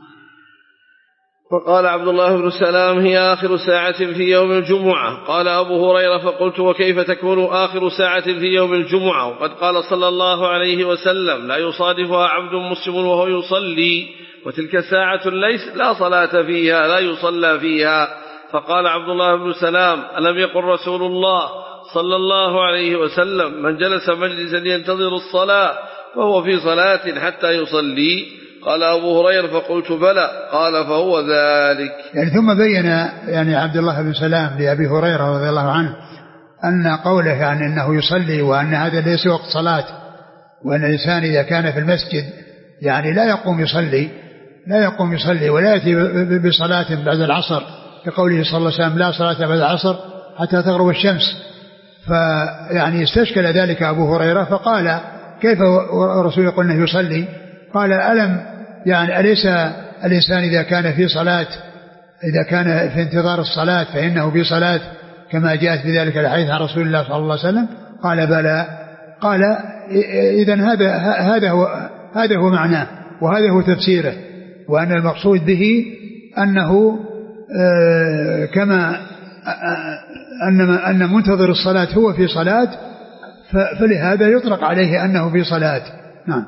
فقال عبد الله بن سلام: هي آخر ساعة في يوم الجمعة. قال أبو هريرة: فقلت: وكيف تكون آخر ساعة في يوم الجمعة وقد قال صلى الله عليه وسلم: لا يصادفها عبد مسلم وهو يصلي، وتلك ساعة ليس لا صلاة فيها لا يصلى فيها. فقال عبد الله بن سلام: ألم يقل رسول الله صلى الله عليه وسلم: من جلس مجلسا ينتظر الصلاة وهو في صلاة حتى يصلي؟ قال أبو هريرة: فقلت: بلى. قال: فهو ذلك. يعني ثم بين يعني عبد الله بن سلام لأبي هريرة رضي الله عنه أن قوله يعني أنه يصلي، وأن هذا ليس وقت صلاة، وأن الإنسان إذا كان في المسجد يعني لا يقوم يصلي لا يقوم يصلي ولا يأتي بصلاة بعد العصر، كقوله صلى الله عليه وسلم: لا صلاة بعد العصر حتى تغرب الشمس. فيعني استشكل ذلك أبو هريرة فقال: كيف الرسول يقول أنه يصلي؟ قال ألم يعني أليس الإنسان إذا كان في صلاة إذا كان في انتظار الصلاة فإنه في صلاة كما جاءت بذلك الحديث عن رسول الله صلى الله عليه وسلم؟ قال بلى. قال إذن هذا هذا هو هذا هو معناه وهذا هو تفسيره، وأن المقصود به أنه كما أن أن منتظر الصلاة هو في صلاة، فلهذا يطلق عليه أنه في صلاة. نعم.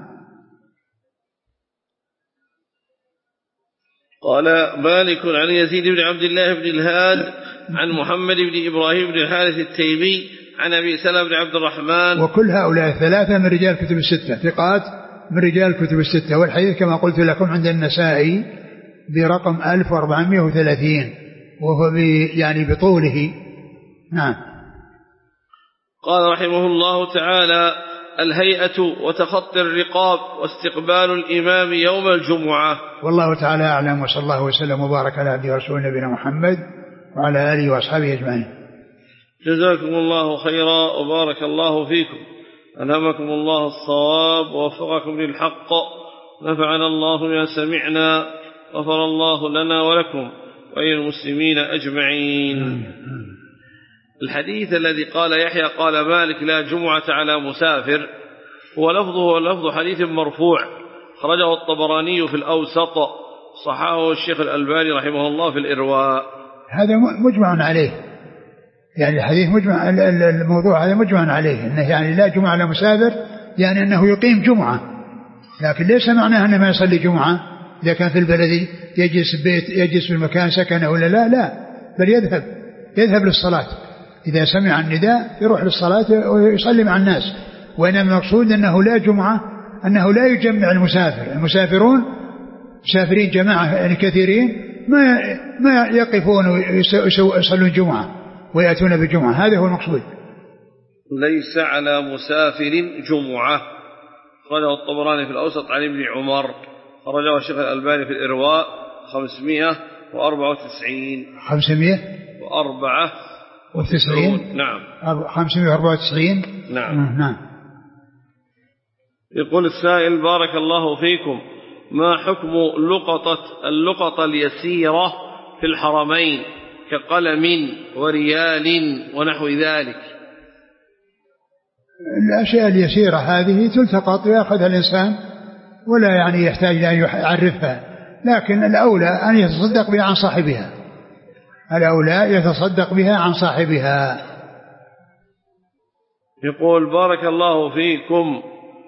قال مالك عن يزيد بن عبد الله بن الهاد عن محمد بن إبراهيم بن الحارث التيمي عن أبي سلمة بن عبد الرحمن. وكل هؤلاء الثلاثة من رجال كتب الستة، ثقات من رجال كتب الستة. والحديث كما قلت لكم عند النسائي برقم ألف وأربعمائة وثلاثين وهو يعني بطوله. نعم. قال رحمه الله تعالى: الهيئة وتخطي الرقاب واستقبال الإمام يوم الجمعة. والله تعالى أعلم، وصلى الله وسلم وبارك على عبده ورسوله نبينا محمد وعلى آله وأصحابه أجمعين. جزاكم الله خيرا وبارك الله فيكم، ألهمكم الله الصواب ووفقكم للحق، نفعنا الله بما سمعنا، غفر الله لنا ولكم وللمسلمين أجمعين. الحديث الذي قال يحيى قال مالك لا جمعة على مسافر هو لفظه ولفظ حديث مرفوع خرجه الطبراني في الأوسط، صححه الشيخ الألباني رحمه الله في الإرواء. هذا مجمع عليه، يعني الحديث مجمع، الموضوع هذا مجمع عليه، إنه يعني لا جمعة على مسافر يعني أنه يقيم جمعة، لكن ليس معناه أنه ما يصلي جمعة إذا كان في البلد يجلس بيت يجلس في المكان سكنه ولا لا لا بل يذهب يذهب للصلاة، إذا سمع النداء يروح للصلاة ويصلي مع الناس. وإنما المقصود أنه لا جمعة، أنه لا يجمع المسافر، المسافرون مسافرين جماعة يعني كثيرين ما ما يقفون ويصلون جمعة ويأتون بالجمعة، هذا هو المقصود. ليس على مسافر جمعة، خرجه الطبراني في الأوسط عن ابن عمر، خرجه الشيخ الألباني في الإرواء خمسمائة وأربعة وتسعين خمسمائة وأربعة وتسعين نعم خمسمائة وأربعة وتسعين نعم. نعم. يقول السائل: بارك الله فيكم، ما حكم لقطة اللقطة اليسيرة في الحرمين كقلم وريال ونحو ذلك؟ الأشياء اليسيرة هذه تلتقط ويأخذها الإنسان ولا يعني يحتاج أن يعرفها، لكن الأولى أن يتصدق بها عن صاحبها، الأولى يتصدق بها عن صاحبها. يقول: بارك الله فيكم،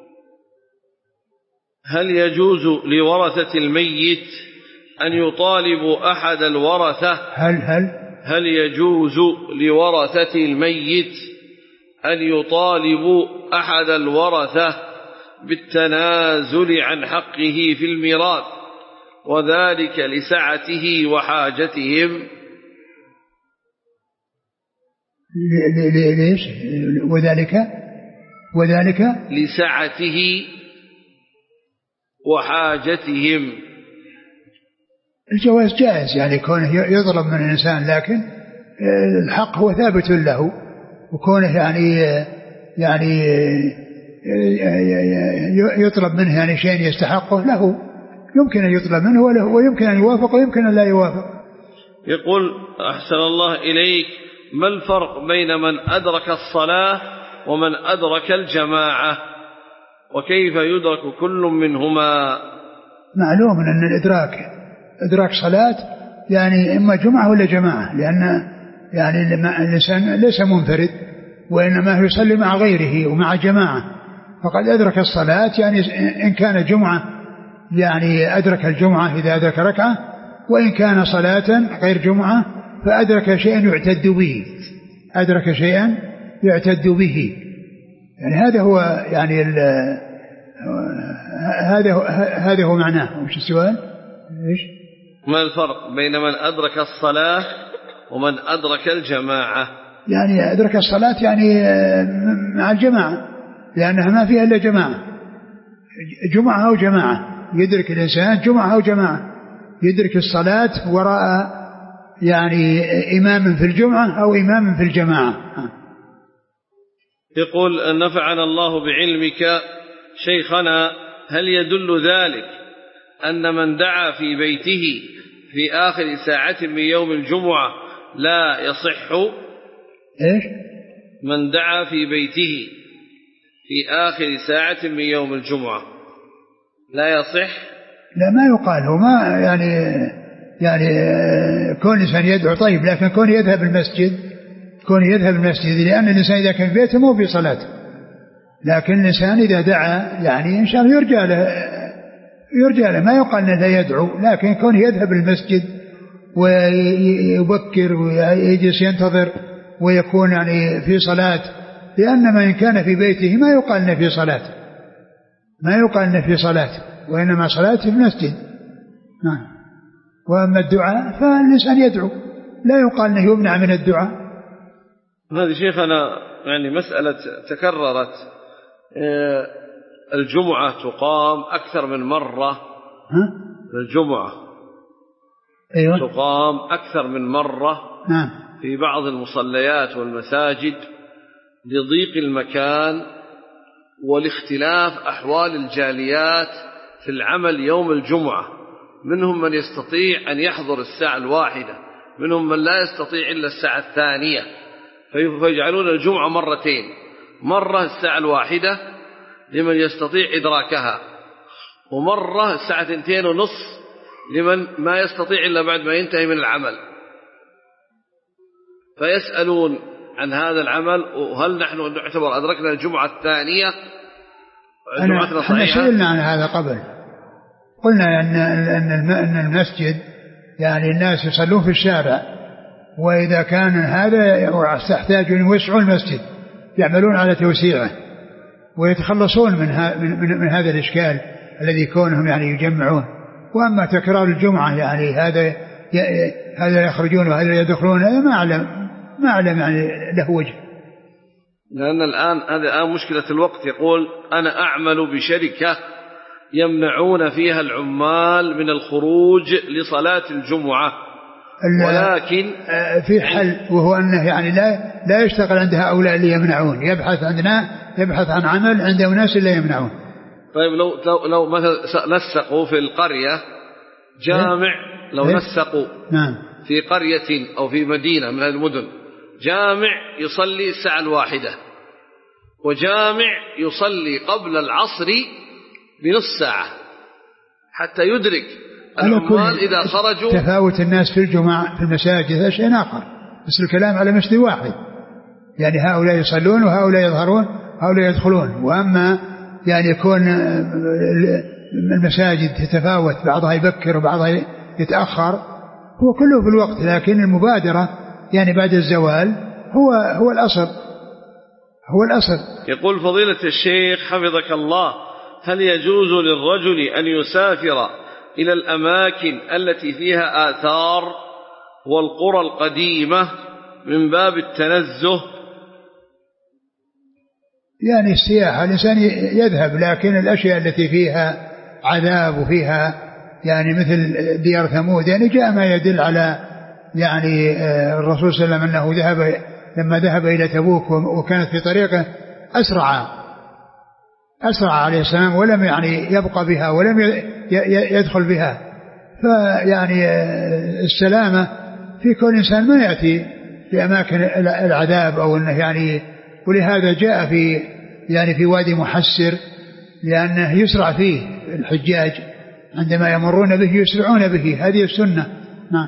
هل يجوز لورثة الميت أن يطالبوا أحد الورثة هل هل هل يجوز لورثة الميت أن يطالبوا أحد الورثة بالتنازل عن حقه في الميراث وذلك لسعته وحاجتهم؟ ليش وذلك وذلك لسعته وحاجتهم. الجواز جائز، يعني كونه يطلب من الإنسان، لكن الحق هو ثابت له، وكونه يعني يعني يطلب منه يعني شيء يستحقه له، يمكن أن يطلب منه وله، ويمكن أن يوافق ويمكن أن لا يوافق. يقول: أحسن الله إليك، ما الفرق بين من أدرك الصلاة ومن أدرك الجماعة، وكيف يدرك كل منهما؟ معلوم أن الإدراك إدراك صلاة يعني إما جمعة ولا جماعة، لأن يعني الإنسان ليس منفرد وإنما يصلي مع غيره ومع جماعة، فقد أدرك الصلاة يعني إن كان جمعة يعني أدرك الجمعة إذا أدرك ركعة، وإن كان صلاة غير جمعة فأدرك شيئا يعتد به، أدرك شيئا يعتد به. يعني هذا هو يعني هذا هو هذا هو معناه. وش السؤال؟ إيش؟ ما الفرق بين من أدرك الصلاة ومن أدرك الجماعة؟ يعني أدرك الصلاة يعني مع الجماعة، لأنها ما فيها إلا جماعة، جمعة أو جماعة، يدرك الإنسان جمعة أو جماعة، يدرك الصلاة وراء يعني إمام في الجمعة أو إمام في الجماعة. يقول: نفعنا الله بعلمك، شيخنا هل يدل ذلك أن من دعا في بيته في آخر ساعة من يوم الجمعة لا يصح؟ إيش؟ من دعا في بيته في آخر ساعة من يوم الجمعة لا يصح؟ لا ما يقال، هو ما يعني يعني كون الإنسان يدعو طيب، لكن كون يذهب المسجد كون يذهب المسجد لأن الإنسان إذا كان في بيته مو في صلاة، لكن الإنسان إذا دعا يعني إن شاء الله يرجى له يرجى له ما يقال أنه لا يدعو، لكن كون يذهب المسجد ويبكر ويجلس ينتظر ويكون يعني في صلاة، لأن ما إن كان في بيته ما يقال أنه في صلاة ما يقال أنه في صلاة وإنما صلاة في المسجد. نعم. وأما الدعاء فالإنسان يدعو، لا يقال أنه يمنع من الدعاء. هذه شيخنا يعني مسألة تكررت، الجمعة تقام أكثر من مرة. ها؟ الجمعة أيوة. تقام أكثر من مرة. نعم. في بعض المصليات والمساجد لضيق المكان ولاختلاف أحوال الجاليات في العمل يوم الجمعة، منهم من يستطيع أن يحضر الساعة الواحدة، منهم من لا يستطيع إلا الساعة الثانية، فيجعلون الجمعة مرتين، مرة الساعة الواحدة لمن يستطيع إدراكها، ومرة الساعة اثنتين ونصف لمن ما يستطيع إلا بعد ما ينتهي من العمل. فيسألون عن هذا العمل، وهل نحن نعتبر أدركنا الجمعة الثانية جمعتنا صحيحة؟ احنا سئلنا عن هذا قبل، قلنا أن أن المسجد يعني الناس يصلون في الشارع، وإذا كان هذا يحتاج أن يوسعوا المسجد، يعملون على توسيعه ويتخلصون من, من, من هذا الإشكال الذي كونهم يعني يجمعون. وأما تكرار الجمعة يعني هذا هذا يخرجون وهذا يدخلون، هذا ما أعلم ما أعلم يعني له وجه. لأن الآن هذا الآن مشكلة الوقت. يقول أنا أعمل بشركة يمنعون فيها العمال من الخروج لصلاة الجمعة، ولكن في حل، وهو أنه يعني لا لا يشتغل عند هؤلاء اللي يمنعون، يبحث عندنا يبحث عن عمل عند أناس اللي يمنعون. طيب لو لو, لو مثلا نسقوا في القرية جامع، لو إيه؟ نسقوا نعم. في قرية أو في مدينة من المدن جامع يصلي الساعة الواحدة، وجامع يصلي قبل العصر بنص ساعة حتى يدرك العمال إذا خرجوا. تفاوت الناس في الجمعة في المساجد شيء آخر، بس الكلام على مسجد واحد، يعني هؤلاء يصلون وهؤلاء يظهرون هؤلاء يدخلون. وأما يعني يكون المساجد تتفاوت، بعضها يبكر وبعضها يتأخر، هو كله في الوقت، لكن المبادرة يعني بعد الزوال هو هو الأصل هو الأصل. يقول فضيلة الشيخ حفظك الله، هل يجوز للرجل أن يسافر إلى الأماكن التي فيها آثار والقرى القديمة من باب التنزه؟ يعني السياحة الإنسان يذهب، لكن الأشياء التي فيها عذاب وفيها يعني مثل ديار ثمود، يعني جاء ما يدل على يعني الرسول صلى الله عليه وسلم أنه ذهب لما ذهب إلى تبوك وكانت في طريقه أسرع أسرع عليه السلام، ولم يعني يبقى بها ولم يدخل بها. فيعني السلامة في كل إنسان ما يأتي في أماكن العذاب أو أنه يعني، ولهذا جاء في يعني في وادي محسر لأنه يسرع فيه الحجاج عندما يمرون به يسرعون به، هذه السنة. نعم.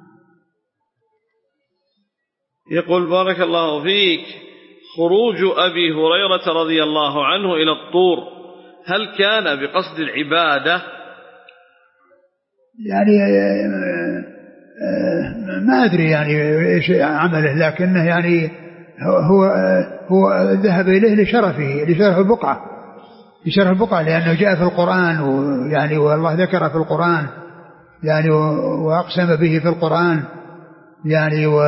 يقول بارك الله فيك، خروج أبي هريرة رضي الله عنه إلى الطور هل كان بقصد العبادة؟ يعني ما أدري يعني إيش عمله، لكنه يعني هو هو ذهب إليه لشرفه لشرف البقعة لشرف البقعة لأنه جاء في القرآن، ويعني والله ذكر في القرآن يعني وأقسم به في القرآن يعني و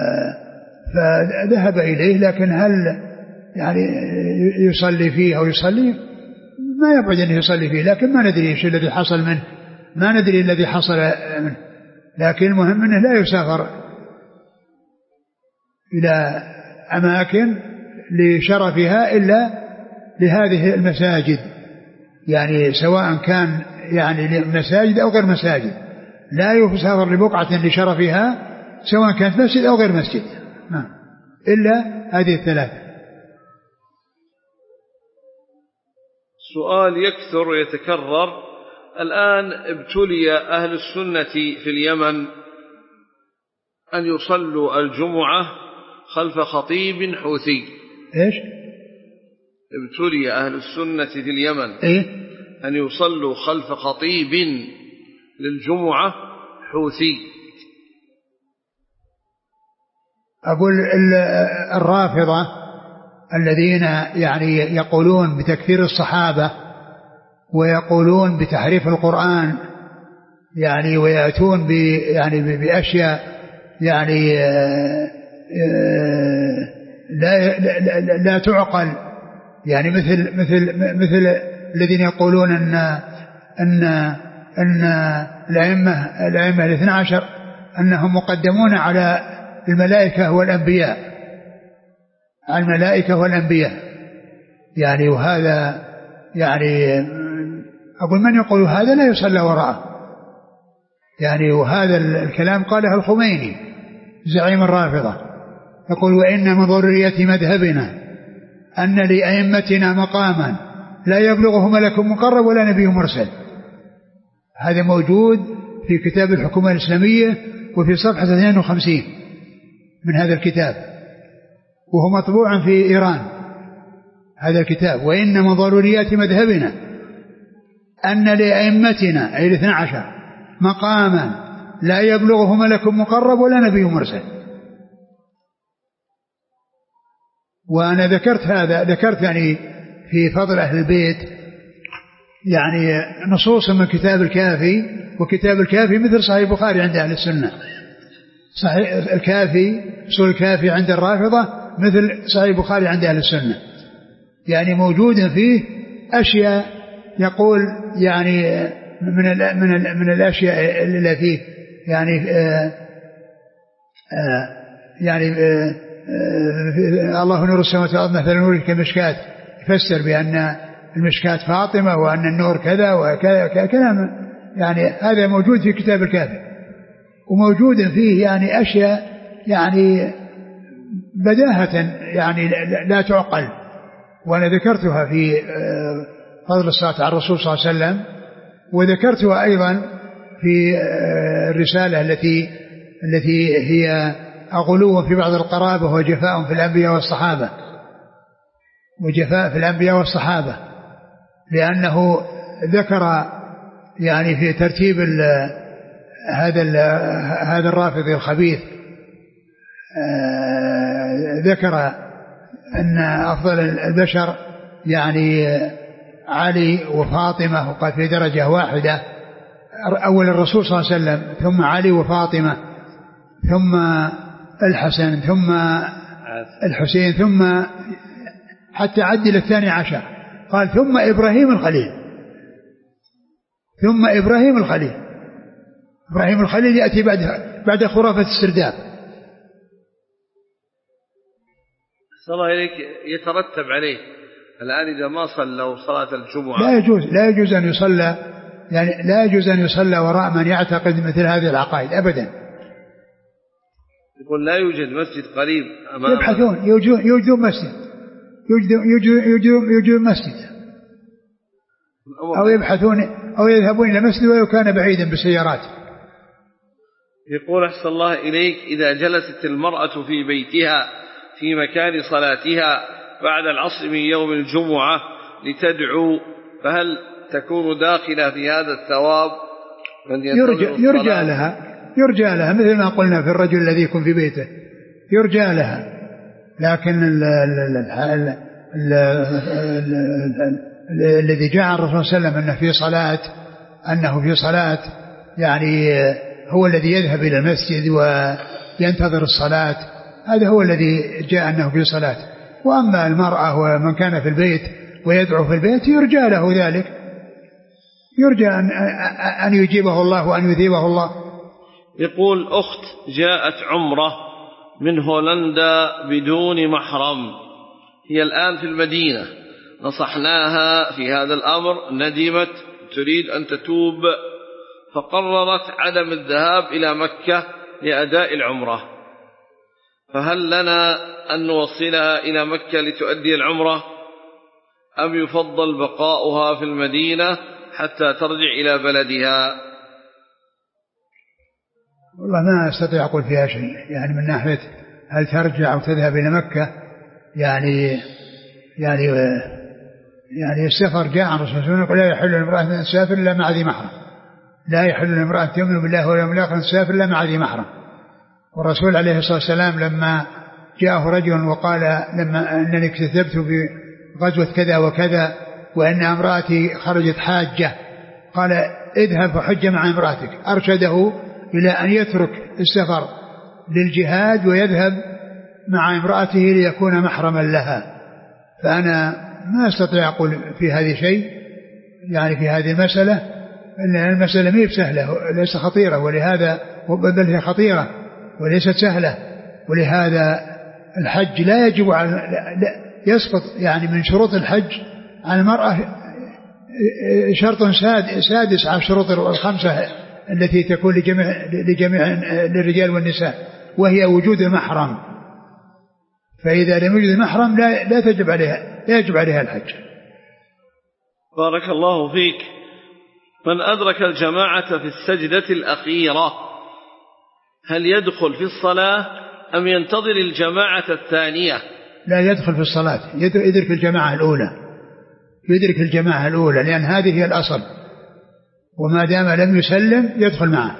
فذهب إليه، لكن هل يعني يصلي فيه أو يصلي ما يبعد أن يصلي فيه، لكن ما ندري إيش الذي حصل منه، ما ندري الذي حصل منه، لكن المهم أنه لا يسافر إلى أماكن لشرفها إلا لهذه المساجد يعني سواء كان يعني مساجد أو غير مساجد، لا يسافر لبقعة لشرفها سواء كانت مسجد أو غير مسجد، إلا هذه الثلاثة. سؤال يكثر ويتكرر الآن: ابتلي أهل السنة في اليمن أن يصلوا الجمعة خلف خطيب حوثي. إيش؟ ابتلي أهل السنة في اليمن إيه؟ أن يصلوا خلف خطيب للجمعة حوثي. أقول الرافضة الذين يعني يقولون بتكفير الصحابة ويقولون بتحريف القرآن، يعني ويأتون ب يعني بأشياء يعني لا لا, لا, لا تعقل، يعني مثل مثل مثل الذين يقولون ان ان ان الأئمة الأئمة الاثنى عشر أنهم مقدمون على الملائكة والأنبياء، على الملائكة والأنبياء يعني. وهذا يعني أقول من يقول هذا لا يصلى وراءه يعني. وهذا الكلام قاله الخميني زعيم الرافضة، يقول: وإن من ضرورية مذهبنا أن لأئمتنا مقاما لا يبلغه ملك مقرب ولا نبي مرسل. هذا موجود في كتاب الحكومة الإسلامية وفي صفحة اثنين وخمسين من هذا الكتاب، وهو مطبوع في إيران هذا الكتاب. وإن من ضروريات مذهبنا أن لأئمتنا أي الاثنى عشر مقاما لا يبلغه ملك مقرب ولا نبي مرسل. وأنا ذكرت هذا ذكرت يعني في فضل أهل البيت يعني نصوص من كتاب الكافي، وكتاب الكافي مثل صحيح البخاري عند أهل السنة، صحيح الكافي سورة الكافي عند الرافضة مثل صحيح البخاري عند أهل السنة، يعني موجود فيه أشياء يقول يعني من ال من ال من الأشياء التي يعني آآ آآ يعني آآ آآ الله نور السماوات والأرض مثل نوره كمشكاة، يفسر بأن المشكاة فاطمة وأن النور كذا وكذا كلام يعني. هذا موجود في كتاب الكافي، وموجود فيه يعني أشياء يعني بداهة يعني لا تعقل. وأنا ذكرتها في فضل الصلاة على الرسول صلى الله عليه وسلم، وذكرتها أيضا في الرسالة التي التي هي غلو في بعض القرابة وجفاء في الأنبياء والصحابة، وجفاء في الأنبياء والصحابة، لأنه ذكر يعني في ترتيب هذا هذا الرافضي الخبيث ذكر أن أفضل البشر يعني علي وفاطمة، وقال في درجة واحدة، أول الرسول صلى الله عليه وسلم ثم علي وفاطمة ثم الحسن ثم الحسين ثم حتى عدل الثاني عشر، قال ثم إبراهيم الخليل، ثم إبراهيم الخليل. إبراهيم الخليل يأتي بعد بعد خرافة السرداب. صلى الله عليك يترتب عليه الآن إذا ما صلوا صلاة الجمعة لا يجوز لا يجوز أن يصلى يعني لا يجوز أن يصلى وراء من يعتقد مثل هذه العقائد أبدا. يقول لا يوجد مسجد قريب أمام، يبحثون يوجدون مسجد يوجدون مسجد أو يبحثون أو يذهبون إلى مسجد ولو كان بعيدا بالسيارات. يقول أحسن الله إليك: إذا جلست المرأة في بيتها في مكان صلاتها بعد العصر من يوم الجمعة لتدعو، فهل تكون داخلة في هذا الثواب؟ يرجى, يرجى لها يرجى لها مثل ما قلنا في الرجل الذي يكون في بيته يرجى لها، لكن ال ال ال ال ال الذي جاء عن الرسول صلى الله عليه وسلم أنه في صلاة أنه في صلاة يعني هو الذي يذهب إلى المسجد وينتظر الصلاة، هذا هو الذي جاء أنه في صلاة. وأما المرأة ومن كان في البيت ويدعو في البيت يرجى له ذلك، يرجى أن, أن يجيبه الله وأن يذيبه الله. يقول: أخت جاءت عمرة من هولندا بدون محرم، هي الآن في المدينة نصحناها في هذا الأمر، ندمت تريد أن تتوب، فقررت عدم الذهاب إلى مكة لأداء العمرة، فهل لنا أن نوصلها إلى مكة لتؤدي العمرة أم يفضل بقاؤها في المدينة حتى ترجع إلى بلدها؟ والله ما أستطيع أقول فيها شيء، يعني من ناحية هل ترجع أو تذهب إلى مكة، يعني يعني يعني السفر جاء عن رسول الله لا يحل لامرأة أن تسافر إلا مع ذي محرم، لا يحل لامرأة تؤمن بالله واليوم الآخر أن تسافر إلا مع ذي محرم. والرسول عليه الصلاة والسلام لما جاءه رجل وقال لما أنني كتبت بغزوة كذا وكذا وأن امرأتي خرجت حاجة، قال اذهب وحج مع امرأتك، أرشده إلى أن يترك السفر للجهاد ويذهب مع امرأته ليكون محرما لها. فأنا ما أستطيع أقول في هذه شيء، يعني في هذه المسألة، أن المسألة ميب سهلة ليس خطيرة، ولهذا بل هي خطيرة وليست سهلة، ولهذا الحج لا يجب على يسقط يعني من شروط الحج على المرأة شرط سادس على الشروط الخمسة التي تكون لجميع لجميع للرجال والنساء، وهي وجود المحرم. فإذا لم يوجد المحرم لا لا تجب عليها لا يجب عليها الحج. بارك الله فيك. من أدرك الجماعة في السجدة الأخيرة هل يدخل في الصلاة أم ينتظر الجماعة الثانية؟ لا، يدخل في الصلاة، يدرك الجماعة الأولى، يدرك الجماعة الأولى، لأن هذه هي الأصل، وما دام لم يسلم يدخل معه.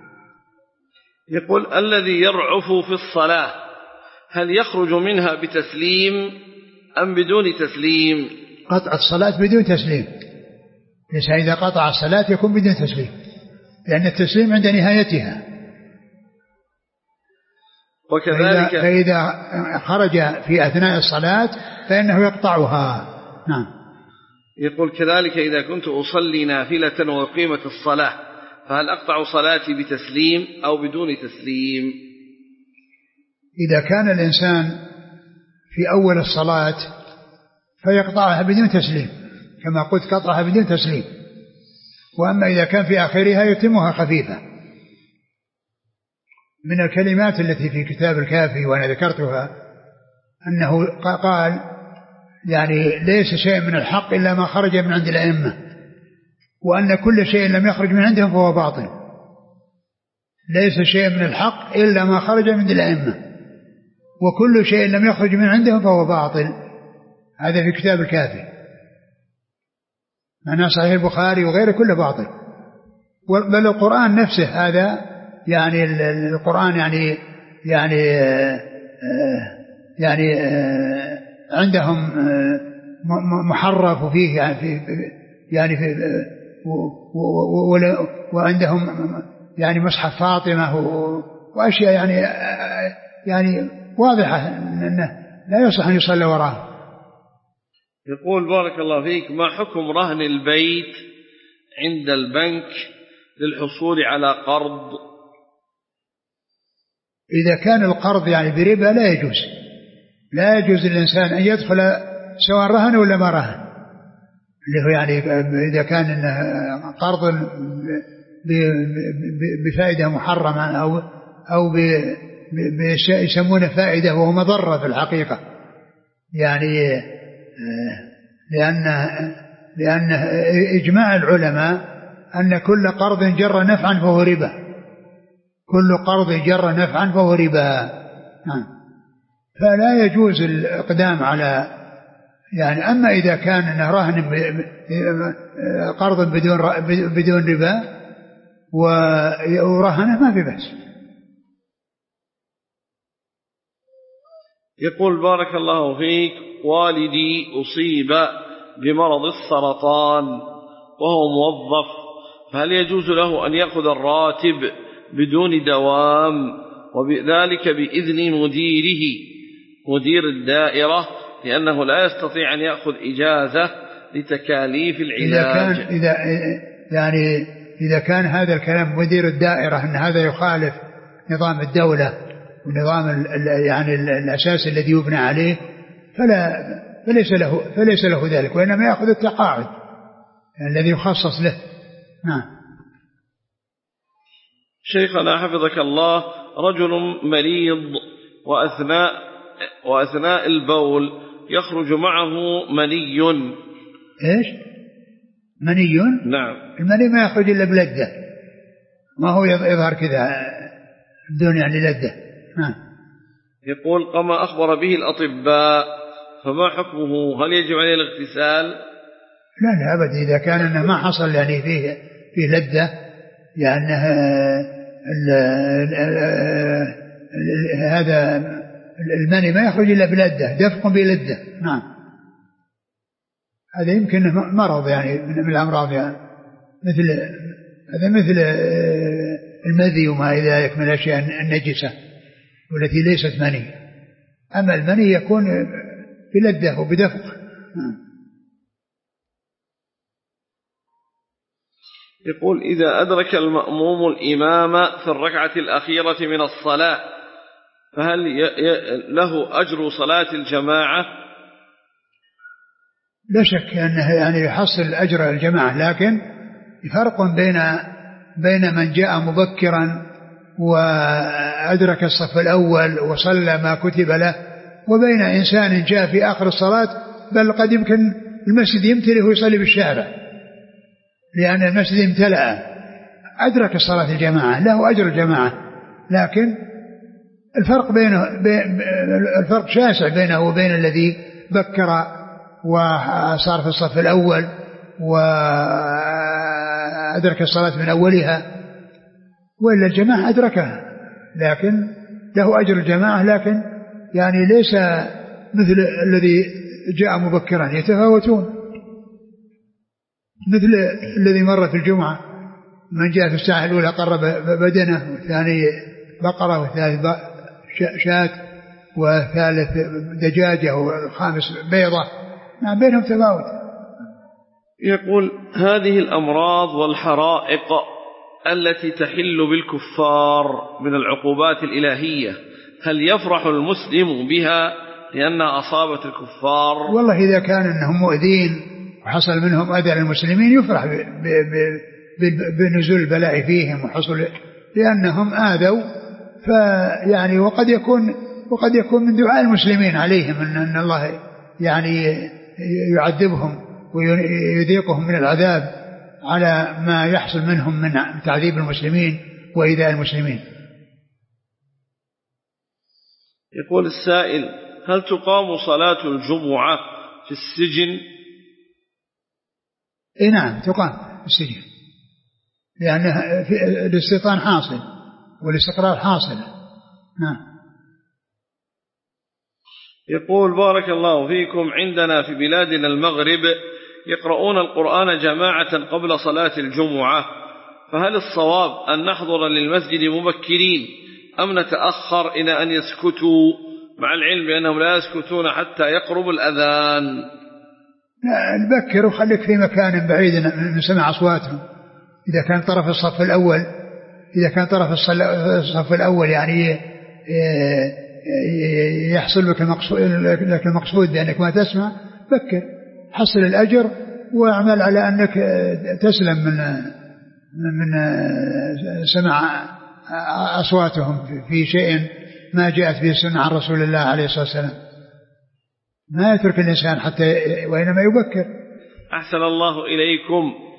يقول الذي يرعف في الصلاة هل يخرج منها بتسليم أم بدون تسليم؟ قطع الصلاة بدون تسليم، ليس إذا قطع الصلاة يكون بدون تسليم، لأن التسليم عند نهايتها. وكذلك فإذا, فإذا خرج في أثناء الصلاة فإنه يقطعها. نعم. يقول كذلك إذا كنت أصلي نافلة وقيمة الصلاة فهل أقطع صلاتي بتسليم أو بدون تسليم؟ إذا كان الإنسان في أول الصلاة فيقطعها بدون تسليم، كما قلت قطعها بدون تسليم. وأما إذا كان في آخرها يتمها خفيفة. من الكلمات التي في كتاب الكافي وأنا ذكرتها أنه قال يعني ليس شيء من الحق إلا ما خرج من عند الأئمة، وأن كل شيء لم يخرج من عندهم فهو باطل. ليس شيء من الحق إلا ما خرج من عند الأئمة، وكل شيء لم يخرج من عندهم فهو باطل. هذا في كتاب الكافي، معناه صحيح البخاري وغيره كله باطل. بل القرآن نفسه هذا يعني القرآن يعني يعني يعني عندهم محرف وفيه يعني يعني في وعندهم يعني مصحف فاطمة وأشياء يعني يعني واضحة أنه لا يصح أن يصلى وراه. يقول بارك الله فيك ما حكم رهن البيت عند البنك للحصول على قرض؟ إذا كان القرض يعني بربا لا يجوز، لا يجوز للإنسان أن يدخل سواء رهن ولا ما رهن، اللي هو يعني إذا كان قرض بفائدة محرمة أو أو يسمونه فائدة وهو مضرة في الحقيقة، يعني لأن لأن إجماع العلماء أن كل قرض جر نفعا فهو ربا، كل قرض جر نفعا فهو ربا. فلا يجوز الإقدام على يعني. أما إذا كان رهن قرض بدون بدون ربا ورهنه ما في بأس. يقول بارك الله فيك والدي أصيب بمرض السرطان وهو موظف، فهل يجوز له أن يأخذ الراتب بدون دوام وبذلك بإذن مديره مدير الدائرة لأنه لا يستطيع أن يأخذ إجازة لتكاليف العلاج؟ إذا كان إذا يعني إذا كان هذا الكلام مدير الدائرة أن هذا يخالف نظام الدولة ونظام يعني الأساس الذي يبنى عليه فلا فليس له, فليس له ذلك، وإنما يأخذ التقاعد يعني الذي يخصص له. نعم. شيخنا حفظك الله، رجل مريض وأثناء, وأثناء البول يخرج معه مني. إيش؟ مني؟ نعم. المني ما يخرج إلا بلده، ما هو يظهر كذا بدون يعني لده. نعم. يقول كما أخبر به الأطباء فما حكمه؟ هل يجب عليه الاغتسال؟ لا لا أبدا، إذا كان أنه ما حصل يعني فيه فيه لده، يعني هذا المني ما يخرج إلا بلده، دفق بلده. نعم. هذا يمكن مرض يعني من الأمراض، يعني مثل هذا مثل المذي وما إلى ذلك من الأشياء النجسة والتي ليست مني. أما المني يكون بلده وبدفق. نعم. يقول إذا أدرك المأموم الإمام في الركعة الأخيرة من الصلاة فهل له أجر صلاة الجماعة؟ لا شك أنه يعني يحصل أجر الجماعة، لكن فرق بين بين من جاء مبكرا وأدرك الصف الأول وصلى ما كتب له، وبين إنسان جاء في آخر الصلاة، بل قد يمكن المسجد يمتلئ ويصلي بالشارع لأن المسجد امتلأ، أدرك الصلاة الجماعة له أجر الجماعة، لكن الفرق بينه الفرق شاسع بينه وبين الذي بكر وصار في الصف الأول وأدرك الصلاة من أولها، وإلا الجماعة أدركها لكن له أجر الجماعة، لكن يعني ليس مثل الذي جاء مبكرا، يتفاوتون. مثل الذي مر في الجمعة، من جاء في الساعة الأولى قرب بدنه، والثاني بقرة، والثالث شاة، والثالث دجاجة، والخامس بيضة، نعم بينهم تفاوت. يقول هذه الأمراض والحرائق التي تحل بالكفار من العقوبات الإلهية هل يفرح المسلم بها لأنها أصابت الكفار؟ والله إذا كان أنهم مؤذين وحصل منهم أذى للمسلمين يفرح بنزول البلاء فيهم وحصل لأنهم آذوا، فيعني وقد يكون وقد يكون من دعاء المسلمين عليهم أن, أن الله يعني يعذبهم ويذيقهم من العذاب على ما يحصل منهم من تعذيب المسلمين وإيذاء المسلمين. يقول السائل هل تقام صلاة الجمعة في السجن؟ إيه نعم تقام في السجن، لأن الاستيطان حاصل والاستقرار حاصل. نعم. يقول بارك الله فيكم، عندنا في بلادنا المغرب يقرؤون القرآن جماعة قبل صلاة الجمعة، فهل الصواب أن نحضر للمسجد مبكرين أم نتأخر إلى أن يسكتوا، مع العلم بأنهم لا يسكتون حتى يقرب الأذان؟ لا، نبكر وخليك في مكان بعيد من سمع أصواتهم. إذا كان طرف الصف الأول إذا كان طرف الصف الأول يعني يحصل لك المقصود, لك المقصود بأنك ما تسمع، بكر حصل الأجر واعمل على أنك تسلم من من سمع أصواتهم في شيء ما جاءت به السنة عن رسول الله عليه الصلاة والسلام. ما يترك الإنسان حتى وإنما يبكر. أحسن الله إليكم.